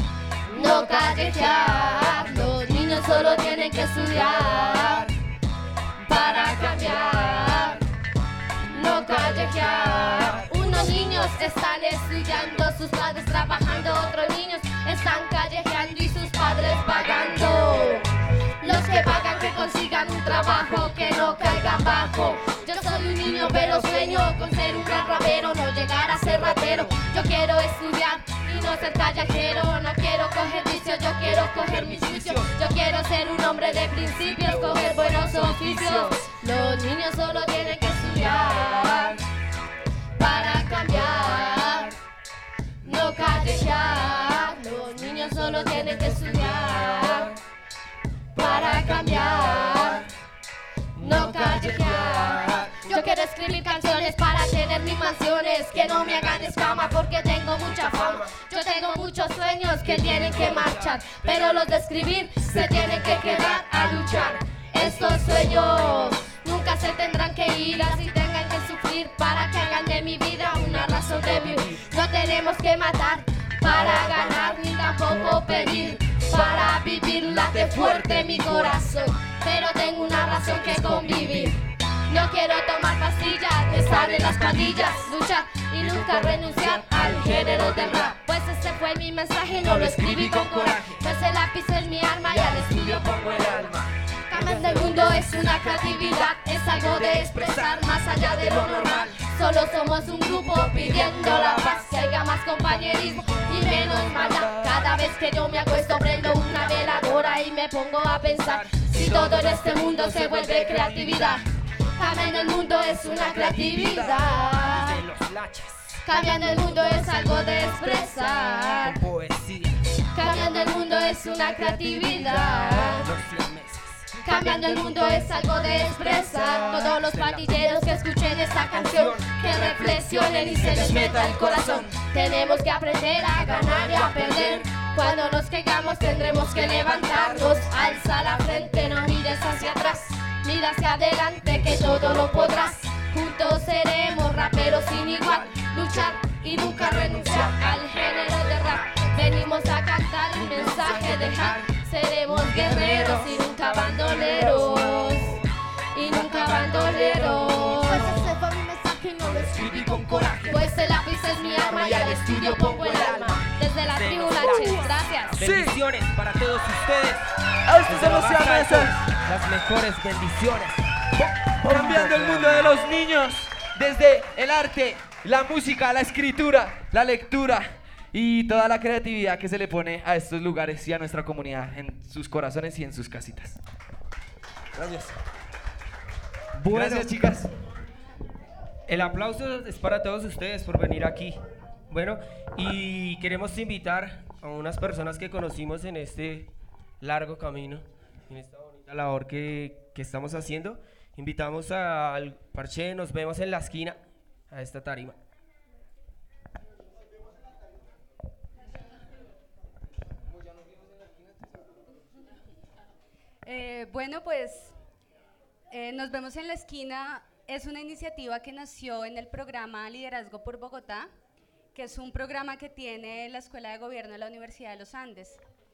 no callejear. Los niños solo tienen que estudiar para cambiar, no callejear. Unos niños están estudiando, sus padres trabajando, otros niños están callejeando y sus padres pagando. Los que pagan que consigan un trabajo, que no caigan bajo. Yo soy un niño pero sueño con ser un gran rapero, no llegar a ser ratero. Yo quiero estudiar y no ser callejero, no quiero coger vicios, yo quiero coger mis juicios. Yo quiero ser un hombre de principios, coger buenos oficios. Los niños solo tienen que estudiar para cambiar, no callejear. Los niños solo tienen que estudiar para cambiar, no callejear. Yo quiero escribir canciones para tener mis mansiones, que no me hagan escama porque tengo mucha fama. Yo tengo muchos sueños que tienen que marchar, pero los de escribir se tienen que quedar a luchar. Estos sueños nunca se tendrán que ir, así tengan que sufrir para que hagan de mi vida una razón de vivir. No tenemos que matar para ganar ni tampoco pedir para vivir. Late fuerte mi corazón, pero tengo una razón que convivir. No quiero tomar pastillas, estar en las pandillas, luchar y nunca renunciar al género del rap. Pues este fue mi mensaje, no lo escribí con coraje, pues el lápiz es mi arma y al estudio pongo el alma. Cambiando el mundo es una creatividad, es algo de expresar más allá de lo normal. Solo somos un grupo pidiendo la paz, que haya más compañerismo y menos maldad. Cada vez que yo me acuesto prendo una veladora y me pongo a pensar si todo en este mundo se vuelve creatividad. Cambiando el mundo es una creatividad. Cambiando el mundo es algo de expresar. Cambiando el mundo es una creatividad. Cambiando el mundo es algo de expresar. Todos los pandilleros que escuchen esta canción, que reflexionen y se les meta el corazón. Tenemos que aprender a ganar y a perder. Cuando nos caigamos tendremos que levantarnos. Alza la frente, no mires hacia atrás, mira hacia adelante que todo lo podrás. Juntos seremos raperos sin igual, luchar y nunca renunciar al género de rap. Venimos a cantar un mensaje, dejar. Seremos guerreros y nunca bandoleros, y nunca bandoleros. Pues ese fue mi mensaje y no lo escribí con coraje, pues el lápiz es mi arma y al estudio pongo el alma. Desde la tribu Laches, gracias. Bendiciones para todos ustedes. Estos son los siameses. Las mejores bendiciones. Cambiando el mundo de los niños. Desde el arte, la música, la escritura, la lectura y toda la creatividad que se le pone a estos lugares y a nuestra comunidad en sus corazones y en sus casitas. Gracias. Gracias, chicas. El aplauso es para todos ustedes por venir aquí. Bueno, y queremos invitar a unas personas que conocimos en este largo camino, en esta bonita labor que estamos haciendo. Invitamos al parche, nos vemos en la esquina, a esta tarima. Bueno, pues nos vemos en la esquina. Es una iniciativa que nació en el programa Liderazgo por Bogotá, que es un programa que tiene la Escuela de Gobierno de la Universidad de los Andes.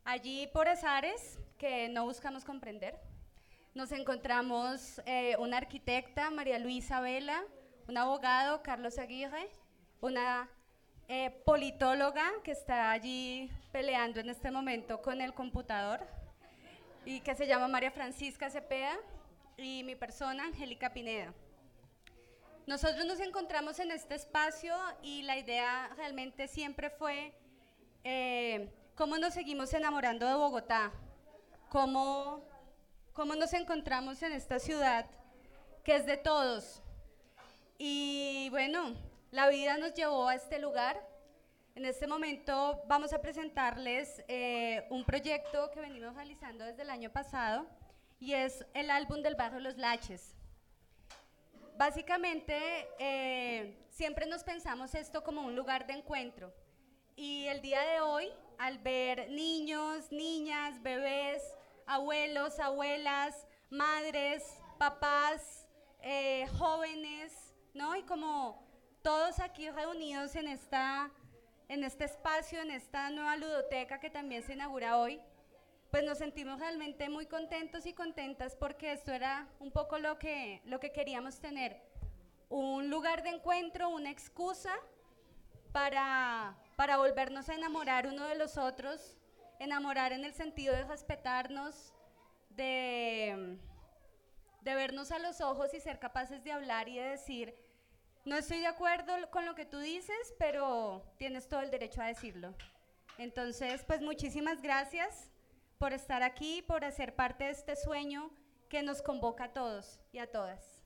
Allí por azares que no buscamos comprender, nos encontramos una arquitecta, María Luisa Vela, un abogado, Carlos Aguirre, una politóloga que está allí peleando en este momento con el computador y que se llama María Francisca Cepeda, y mi persona, Angélica Pineda. Nosotros nos encontramos en este espacio y la idea realmente siempre fue cómo nos seguimos enamorando de Bogotá, cómo nos encontramos en esta ciudad que es de todos. Y bueno, la vida nos llevó a este lugar. En este momento vamos a presentarles un proyecto que venimos realizando desde el año pasado y es el álbum del barrio Los Laches. Básicamente, siempre nos pensamos esto como un lugar de encuentro y el día de hoy, al ver niños, niñas, bebés, abuelos, abuelas, madres, papás, jóvenes, ¿no? Y como todos aquí reunidos en este espacio, en esta nueva ludoteca que también se inaugura hoy, pues nos sentimos realmente muy contentos y contentas porque esto era un poco lo que queríamos tener, un lugar de encuentro, una excusa para volvernos a enamorar uno de los otros, enamorar en el sentido de respetarnos, de vernos a los ojos y ser capaces de hablar y de decir, no estoy de acuerdo con lo que tú dices, pero tienes todo el derecho a decirlo. Entonces, pues muchísimas gracias por estar aquí, por hacer parte de este sueño que nos convoca a todos y a todas.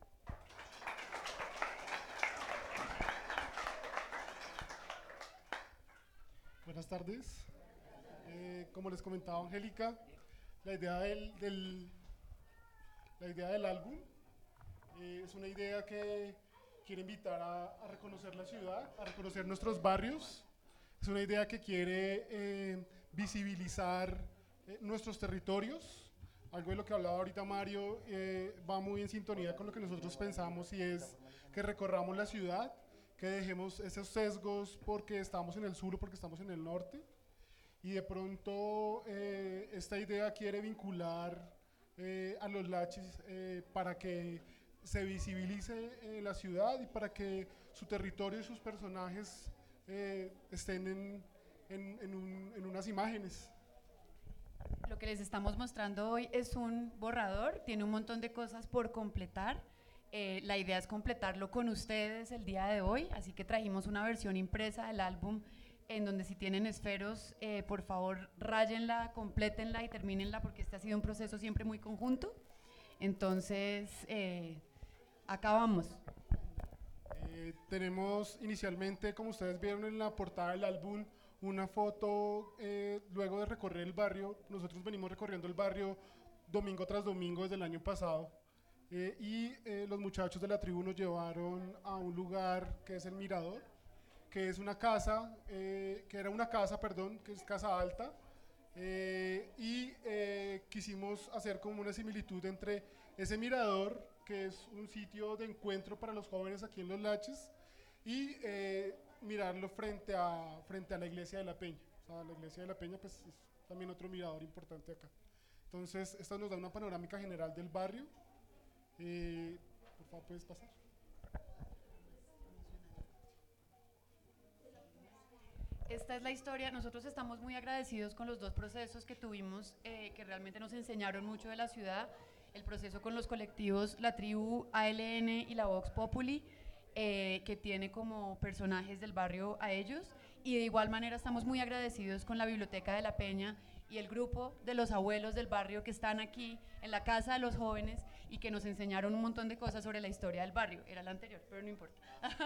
Buenas tardes. Como les comentaba Angélica, la idea del álbum es una idea que quiere invitar a reconocer la ciudad, a reconocer nuestros barrios. Es una idea que quiere visibilizar nuestros territorios. Algo de lo que hablaba ahorita Mario va muy en sintonía con lo que nosotros pensamos, y es que recorramos la ciudad, que dejemos esos sesgos porque estamos en el sur o porque estamos en el norte. Y de pronto esta idea quiere vincular a los Laches para que se visibilice la ciudad y para que su territorio y sus personajes estén en unas imágenes. Lo que les estamos mostrando hoy es un borrador, tiene un montón de cosas por completar. La idea es completarlo con ustedes el día de hoy, así que trajimos una versión impresa del álbum en donde si tienen esferos, por favor ráyenla, complétenla y termínenla, porque este ha sido un proceso siempre muy conjunto. Entonces, acá vamos. Tenemos inicialmente, como ustedes vieron en la portada del álbum, una foto luego de recorrer el barrio. Nosotros venimos recorriendo el barrio domingo tras domingo desde el año pasado, y los muchachos de la tribu nos llevaron a un lugar que es el Mirador, que es una casa, que es Casa Alta, y quisimos hacer como una similitud entre ese mirador, que es un sitio de encuentro para los jóvenes aquí en Los Laches, y mirarlo frente a la iglesia de la Peña. O sea, la iglesia de la Peña pues es también otro mirador importante acá. Entonces, esto nos da una panorámica general del barrio. Por favor, ¿puedes pasar? Esta es la historia. Nosotros estamos muy agradecidos con los dos procesos que tuvimos, que realmente nos enseñaron mucho de la ciudad. El proceso con los colectivos La Tribu, ALN y la Vox Populi, que tiene como personajes del barrio a ellos. Y de igual manera estamos muy agradecidos con la Biblioteca de la Peña y el grupo de los abuelos del barrio que están aquí en la Casa de los Jóvenes y que nos enseñaron un montón de cosas sobre la historia del barrio. Era la anterior, pero no importa.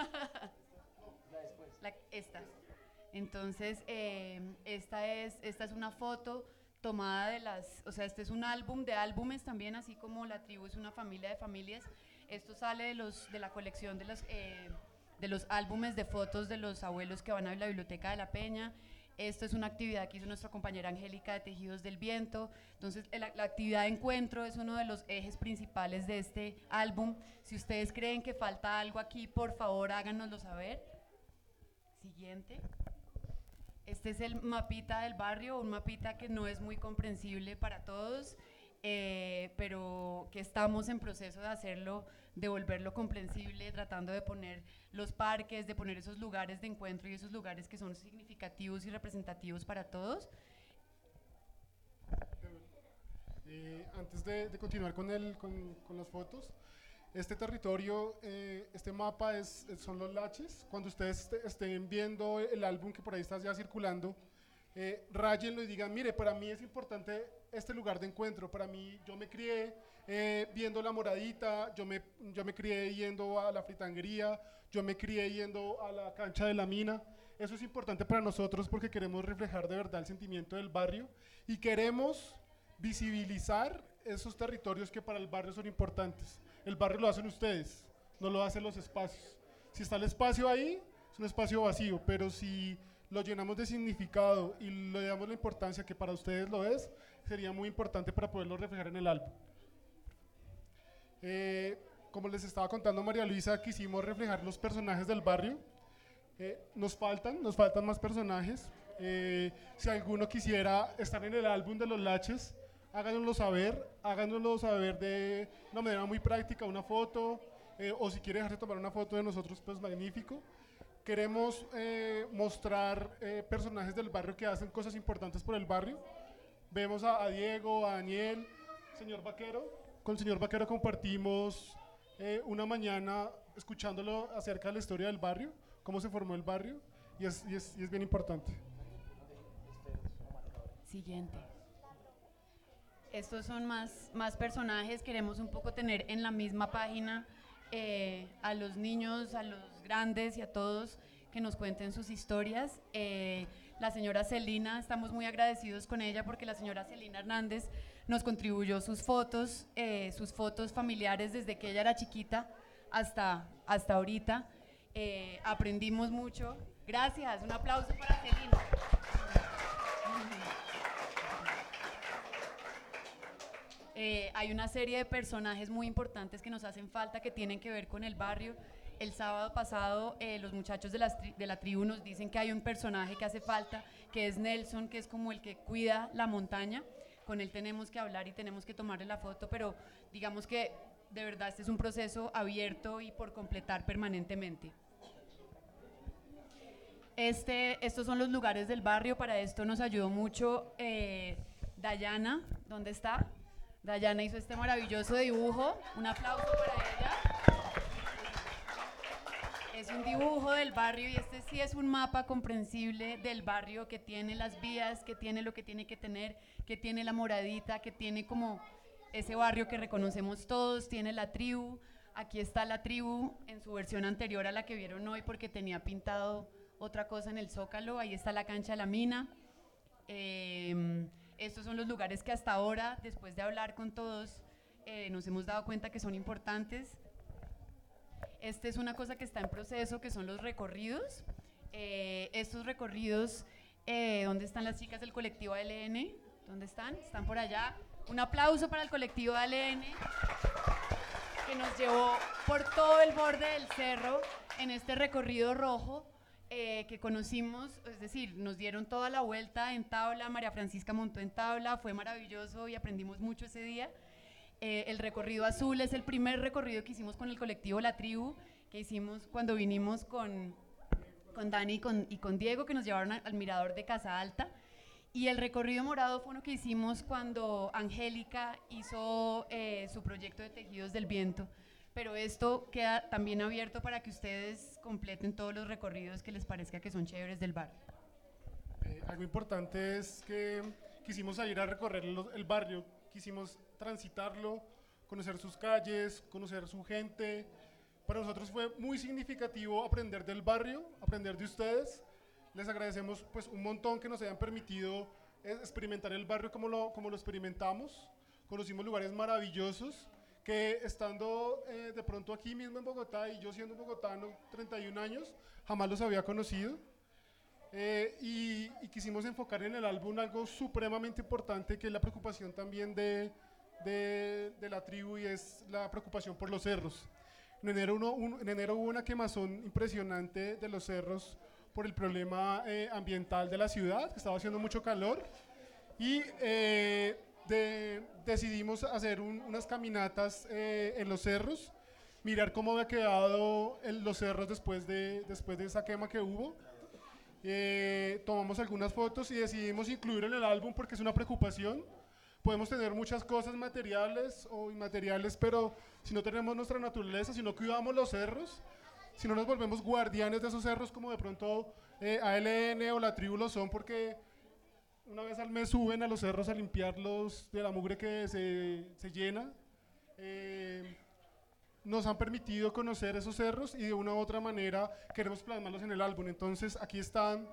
Esta. Entonces, esta es una foto tomada de este es un álbum de álbumes también, así como La Tribu es una familia de familias. Esto sale de la colección de los álbumes de fotos de los abuelos que van a la Biblioteca de la Peña. Esto es una actividad que hizo nuestra compañera Angélica de Tejidos del Viento. Entonces, la actividad de encuentro es uno de los ejes principales de este álbum. Si ustedes creen que falta algo aquí, por favor, háganoslo saber. Siguiente. Este es el mapita del barrio, un mapita que no es muy comprensible para todos, pero que estamos en proceso de hacerlo, de volverlo comprensible, tratando de poner los parques, de poner esos lugares de encuentro y esos lugares que son significativos y representativos para todos. Antes de continuar con las fotos, este territorio, este mapa son los laches. Cuando ustedes estén viendo el álbum que por ahí está ya circulando, ráyenlo y digan, mire, para mí es importante este lugar de encuentro. Para mí, yo me crié viendo la Moradita, yo me crié yendo a la fritanguería, yo me crié yendo a la cancha de la mina. Eso es importante para nosotros porque queremos reflejar de verdad el sentimiento del barrio y queremos visibilizar esos territorios que para el barrio son importantes. El barrio lo hacen ustedes, no lo hacen los espacios. Si está el espacio ahí, es un espacio vacío, pero si lo llenamos de significado y le damos la importancia que para ustedes lo es, sería muy importante para poderlo reflejar en el álbum. Como les estaba contando María Luisa, quisimos reflejar los personajes del barrio. Nos faltan más personajes. Si alguno quisiera estar en el álbum de los Laches, háganoslo saber de una manera muy práctica, una foto, o si quiere dejarse tomar una foto de nosotros, pues magnífico. Queremos mostrar personajes del barrio que hacen cosas importantes por el barrio. Vemos a Diego, a Daniel, señor Vaquero. Con el señor Vaquero compartimos una mañana escuchándolo acerca de la historia del barrio, cómo se formó el barrio, y es bien importante. Siguiente. Estos son más personajes, queremos un poco tener en la misma página a los niños, a los grandes y a todos que nos cuenten sus historias. La señora Celina, estamos muy agradecidos con ella porque la señora Celina Hernández nos contribuyó sus fotos familiares desde que ella era chiquita hasta ahorita. Aprendimos mucho. Gracias, un aplauso para Celina. Hay una serie de personajes muy importantes que nos hacen falta, que tienen que ver con el barrio. El sábado pasado los muchachos de la tribu nos dicen que hay un personaje que hace falta, que es Nelson, que es como el que cuida la montaña. Con él tenemos que hablar y tenemos que tomarle la foto, pero digamos que de verdad este es un proceso abierto y por completar permanentemente. Estos son los lugares del barrio. Para esto nos ayudó mucho Dayana. ¿Dónde está? Dayana hizo este maravilloso dibujo. Un aplauso para ella. Es un dibujo del barrio y este sí es un mapa comprensible del barrio, que tiene las vías, que tiene lo que tiene que tener, que tiene la Moradita, que tiene como ese barrio que reconocemos todos, tiene la tribu. Aquí está la tribu en su versión anterior a la que vieron hoy porque tenía pintado otra cosa en el zócalo. Ahí está la cancha de la mina. Estos son los lugares que hasta ahora, después de hablar con todos, nos hemos dado cuenta que son importantes. Esta es una cosa que está en proceso, que son los recorridos. Estos recorridos, ¿dónde están las chicas del colectivo ALN? ¿Dónde están? Están por allá. Un aplauso para el colectivo ALN, que nos llevó por todo el borde del cerro en este recorrido rojo. Que conocimos, es decir, nos dieron toda la vuelta en tabla. María Francisca montó en tabla, fue maravilloso y aprendimos mucho ese día. El recorrido azul es el primer recorrido que hicimos con el colectivo La Tribu, que hicimos cuando vinimos con Dani y con Diego, que nos llevaron al mirador de Casa Alta. Y el recorrido morado fue uno que hicimos cuando Angélica hizo su proyecto de Tejidos del Viento. Pero esto queda también abierto para que ustedes completen todos los recorridos que les parezca que son chéveres del barrio. Algo importante es que quisimos salir a recorrer el barrio, quisimos transitarlo, conocer sus calles, conocer su gente. Para nosotros fue muy significativo aprender del barrio, aprender de ustedes. Les agradecemos pues un montón que nos hayan permitido experimentar el barrio como lo experimentamos. Conocimos lugares maravillosos que estando de pronto aquí mismo en Bogotá, y yo siendo bogotano, 31 años, jamás los había conocido. Y quisimos enfocar en el álbum algo supremamente importante, que es la preocupación también de la tribu, y es la preocupación por los cerros. En enero hubo una quemazón impresionante de los cerros por el problema ambiental de la ciudad, que estaba haciendo mucho calor, y decidimos hacer unas caminatas en los cerros, mirar cómo había quedado los cerros después de esa quema que hubo. Tomamos algunas fotos y decidimos incluir en el álbum porque es una preocupación. Podemos tener muchas cosas materiales o inmateriales, pero si no tenemos nuestra naturaleza, si no cuidamos los cerros, si no nos volvemos guardianes de esos cerros como de pronto ALN o la tribu lo son, porque una vez al mes suben a los cerros a limpiarlos de la mugre que se llena. Nos han permitido conocer esos cerros y de una u otra manera queremos plasmarlos en el álbum. Entonces aquí están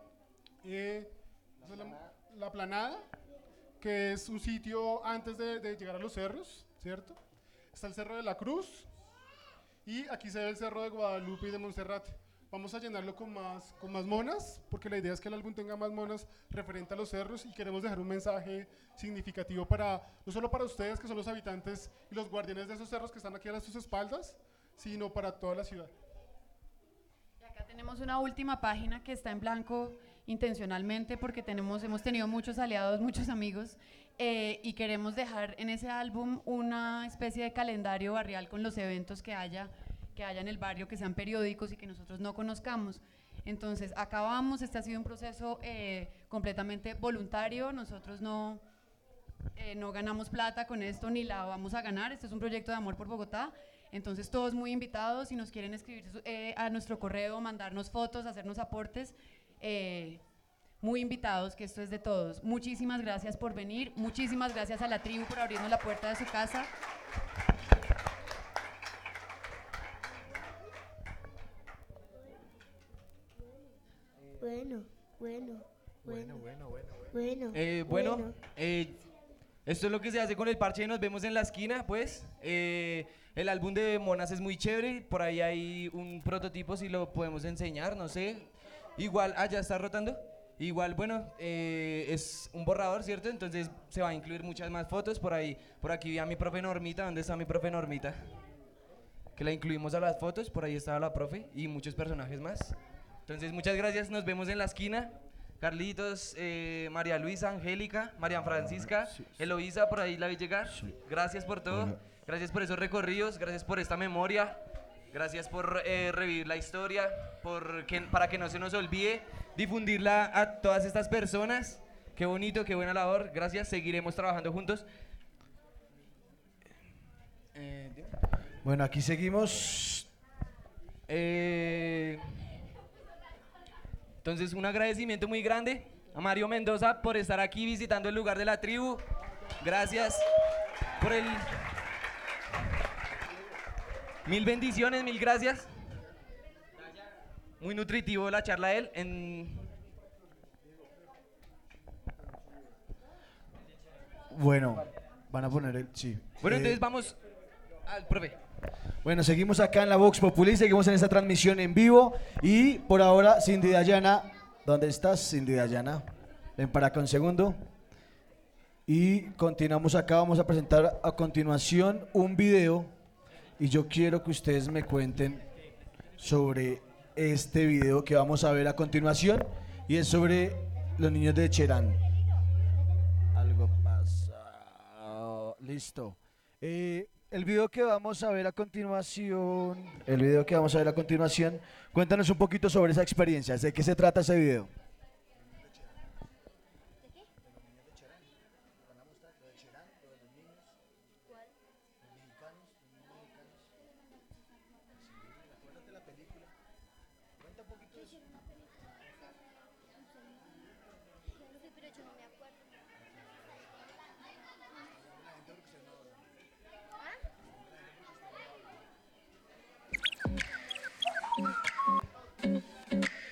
la Planada, que es un sitio antes de llegar a los cerros, ¿cierto? Está el Cerro de la Cruz y aquí se ve el Cerro de Guadalupe y de Monserrate. Vamos a llenarlo con más monas, porque la idea es que el álbum tenga más monas referente a los cerros y queremos dejar un mensaje significativo no solo para ustedes, que son los habitantes y los guardianes de esos cerros que están aquí a sus espaldas, sino para toda la ciudad. Y acá tenemos una última página que está en blanco intencionalmente porque hemos tenido muchos aliados, muchos amigos, y queremos dejar en ese álbum una especie de calendario barrial con los eventos que haya en el barrio, que sean periódicos y que nosotros no conozcamos. Entonces, acabamos, este ha sido un proceso completamente voluntario, nosotros no ganamos plata con esto ni la vamos a ganar, este es un proyecto de amor por Bogotá, entonces todos muy invitados, si nos quieren escribir a nuestro correo, mandarnos fotos, hacernos aportes, muy invitados, que esto es de todos. Muchísimas gracias por venir, muchísimas gracias a la tribu por abrirnos la puerta de su casa. Esto es lo que se hace con el parche. Nos vemos en la esquina, pues. El álbum de monas es muy chévere. Por ahí hay un prototipo, si lo podemos enseñar, no sé. Igual, ya está rotando. Igual, bueno, es un borrador, ¿cierto? Entonces se va a incluir muchas más fotos. Por aquí vi a mi profe Normita. ¿Dónde está mi profe Normita? Que la incluimos a las fotos. Por ahí estaba la profe y muchos personajes más. Entonces, muchas gracias. Nos vemos en la esquina. Carlitos, María Luisa, Angélica, María Francisca, Eloísa, por ahí la vi llegar. Gracias por todo. Gracias por esos recorridos. Gracias por esta memoria. Gracias por revivir la historia. Para que no se nos olvide difundirla a todas estas personas. Qué bonito, qué buena labor. Gracias. Seguiremos trabajando juntos. Bueno, aquí seguimos. Entonces, un agradecimiento muy grande a Mario Mendoza por estar aquí visitando el lugar de la tribu. Gracias por mil bendiciones, mil gracias. Muy nutritivo la charla de él. Bueno, van a poner sí. Bueno, entonces vamos al profe. Bueno, seguimos acá en la Vox Populi, seguimos en esta transmisión en vivo y por ahora Cindy Dayana, ¿dónde estás, Cindy Dayana? Ven para acá un segundo. Y continuamos acá, vamos a presentar a continuación un video y yo quiero que ustedes me cuenten sobre este video que vamos a ver a continuación y es sobre los niños de Cherán. Algo pasa. Listo. El video que vamos a ver a continuación, cuéntanos un poquito sobre esa experiencia, ¿de qué se trata ese video?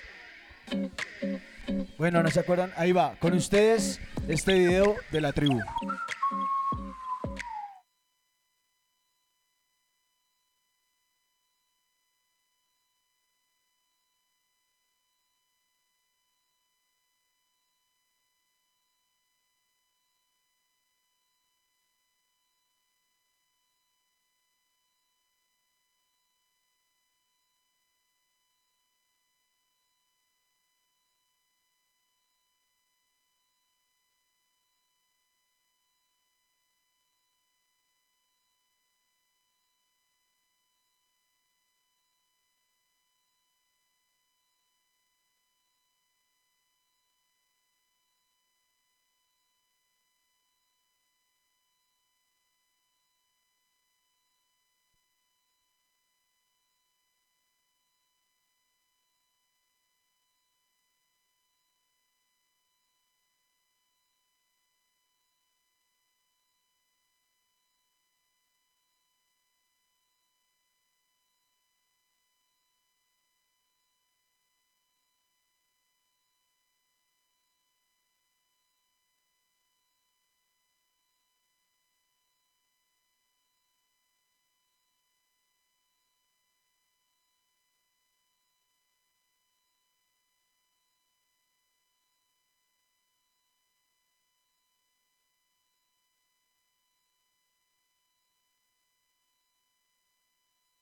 Bueno, ¿no se acuerdan? Ahí va, con ustedes este video de la tribu.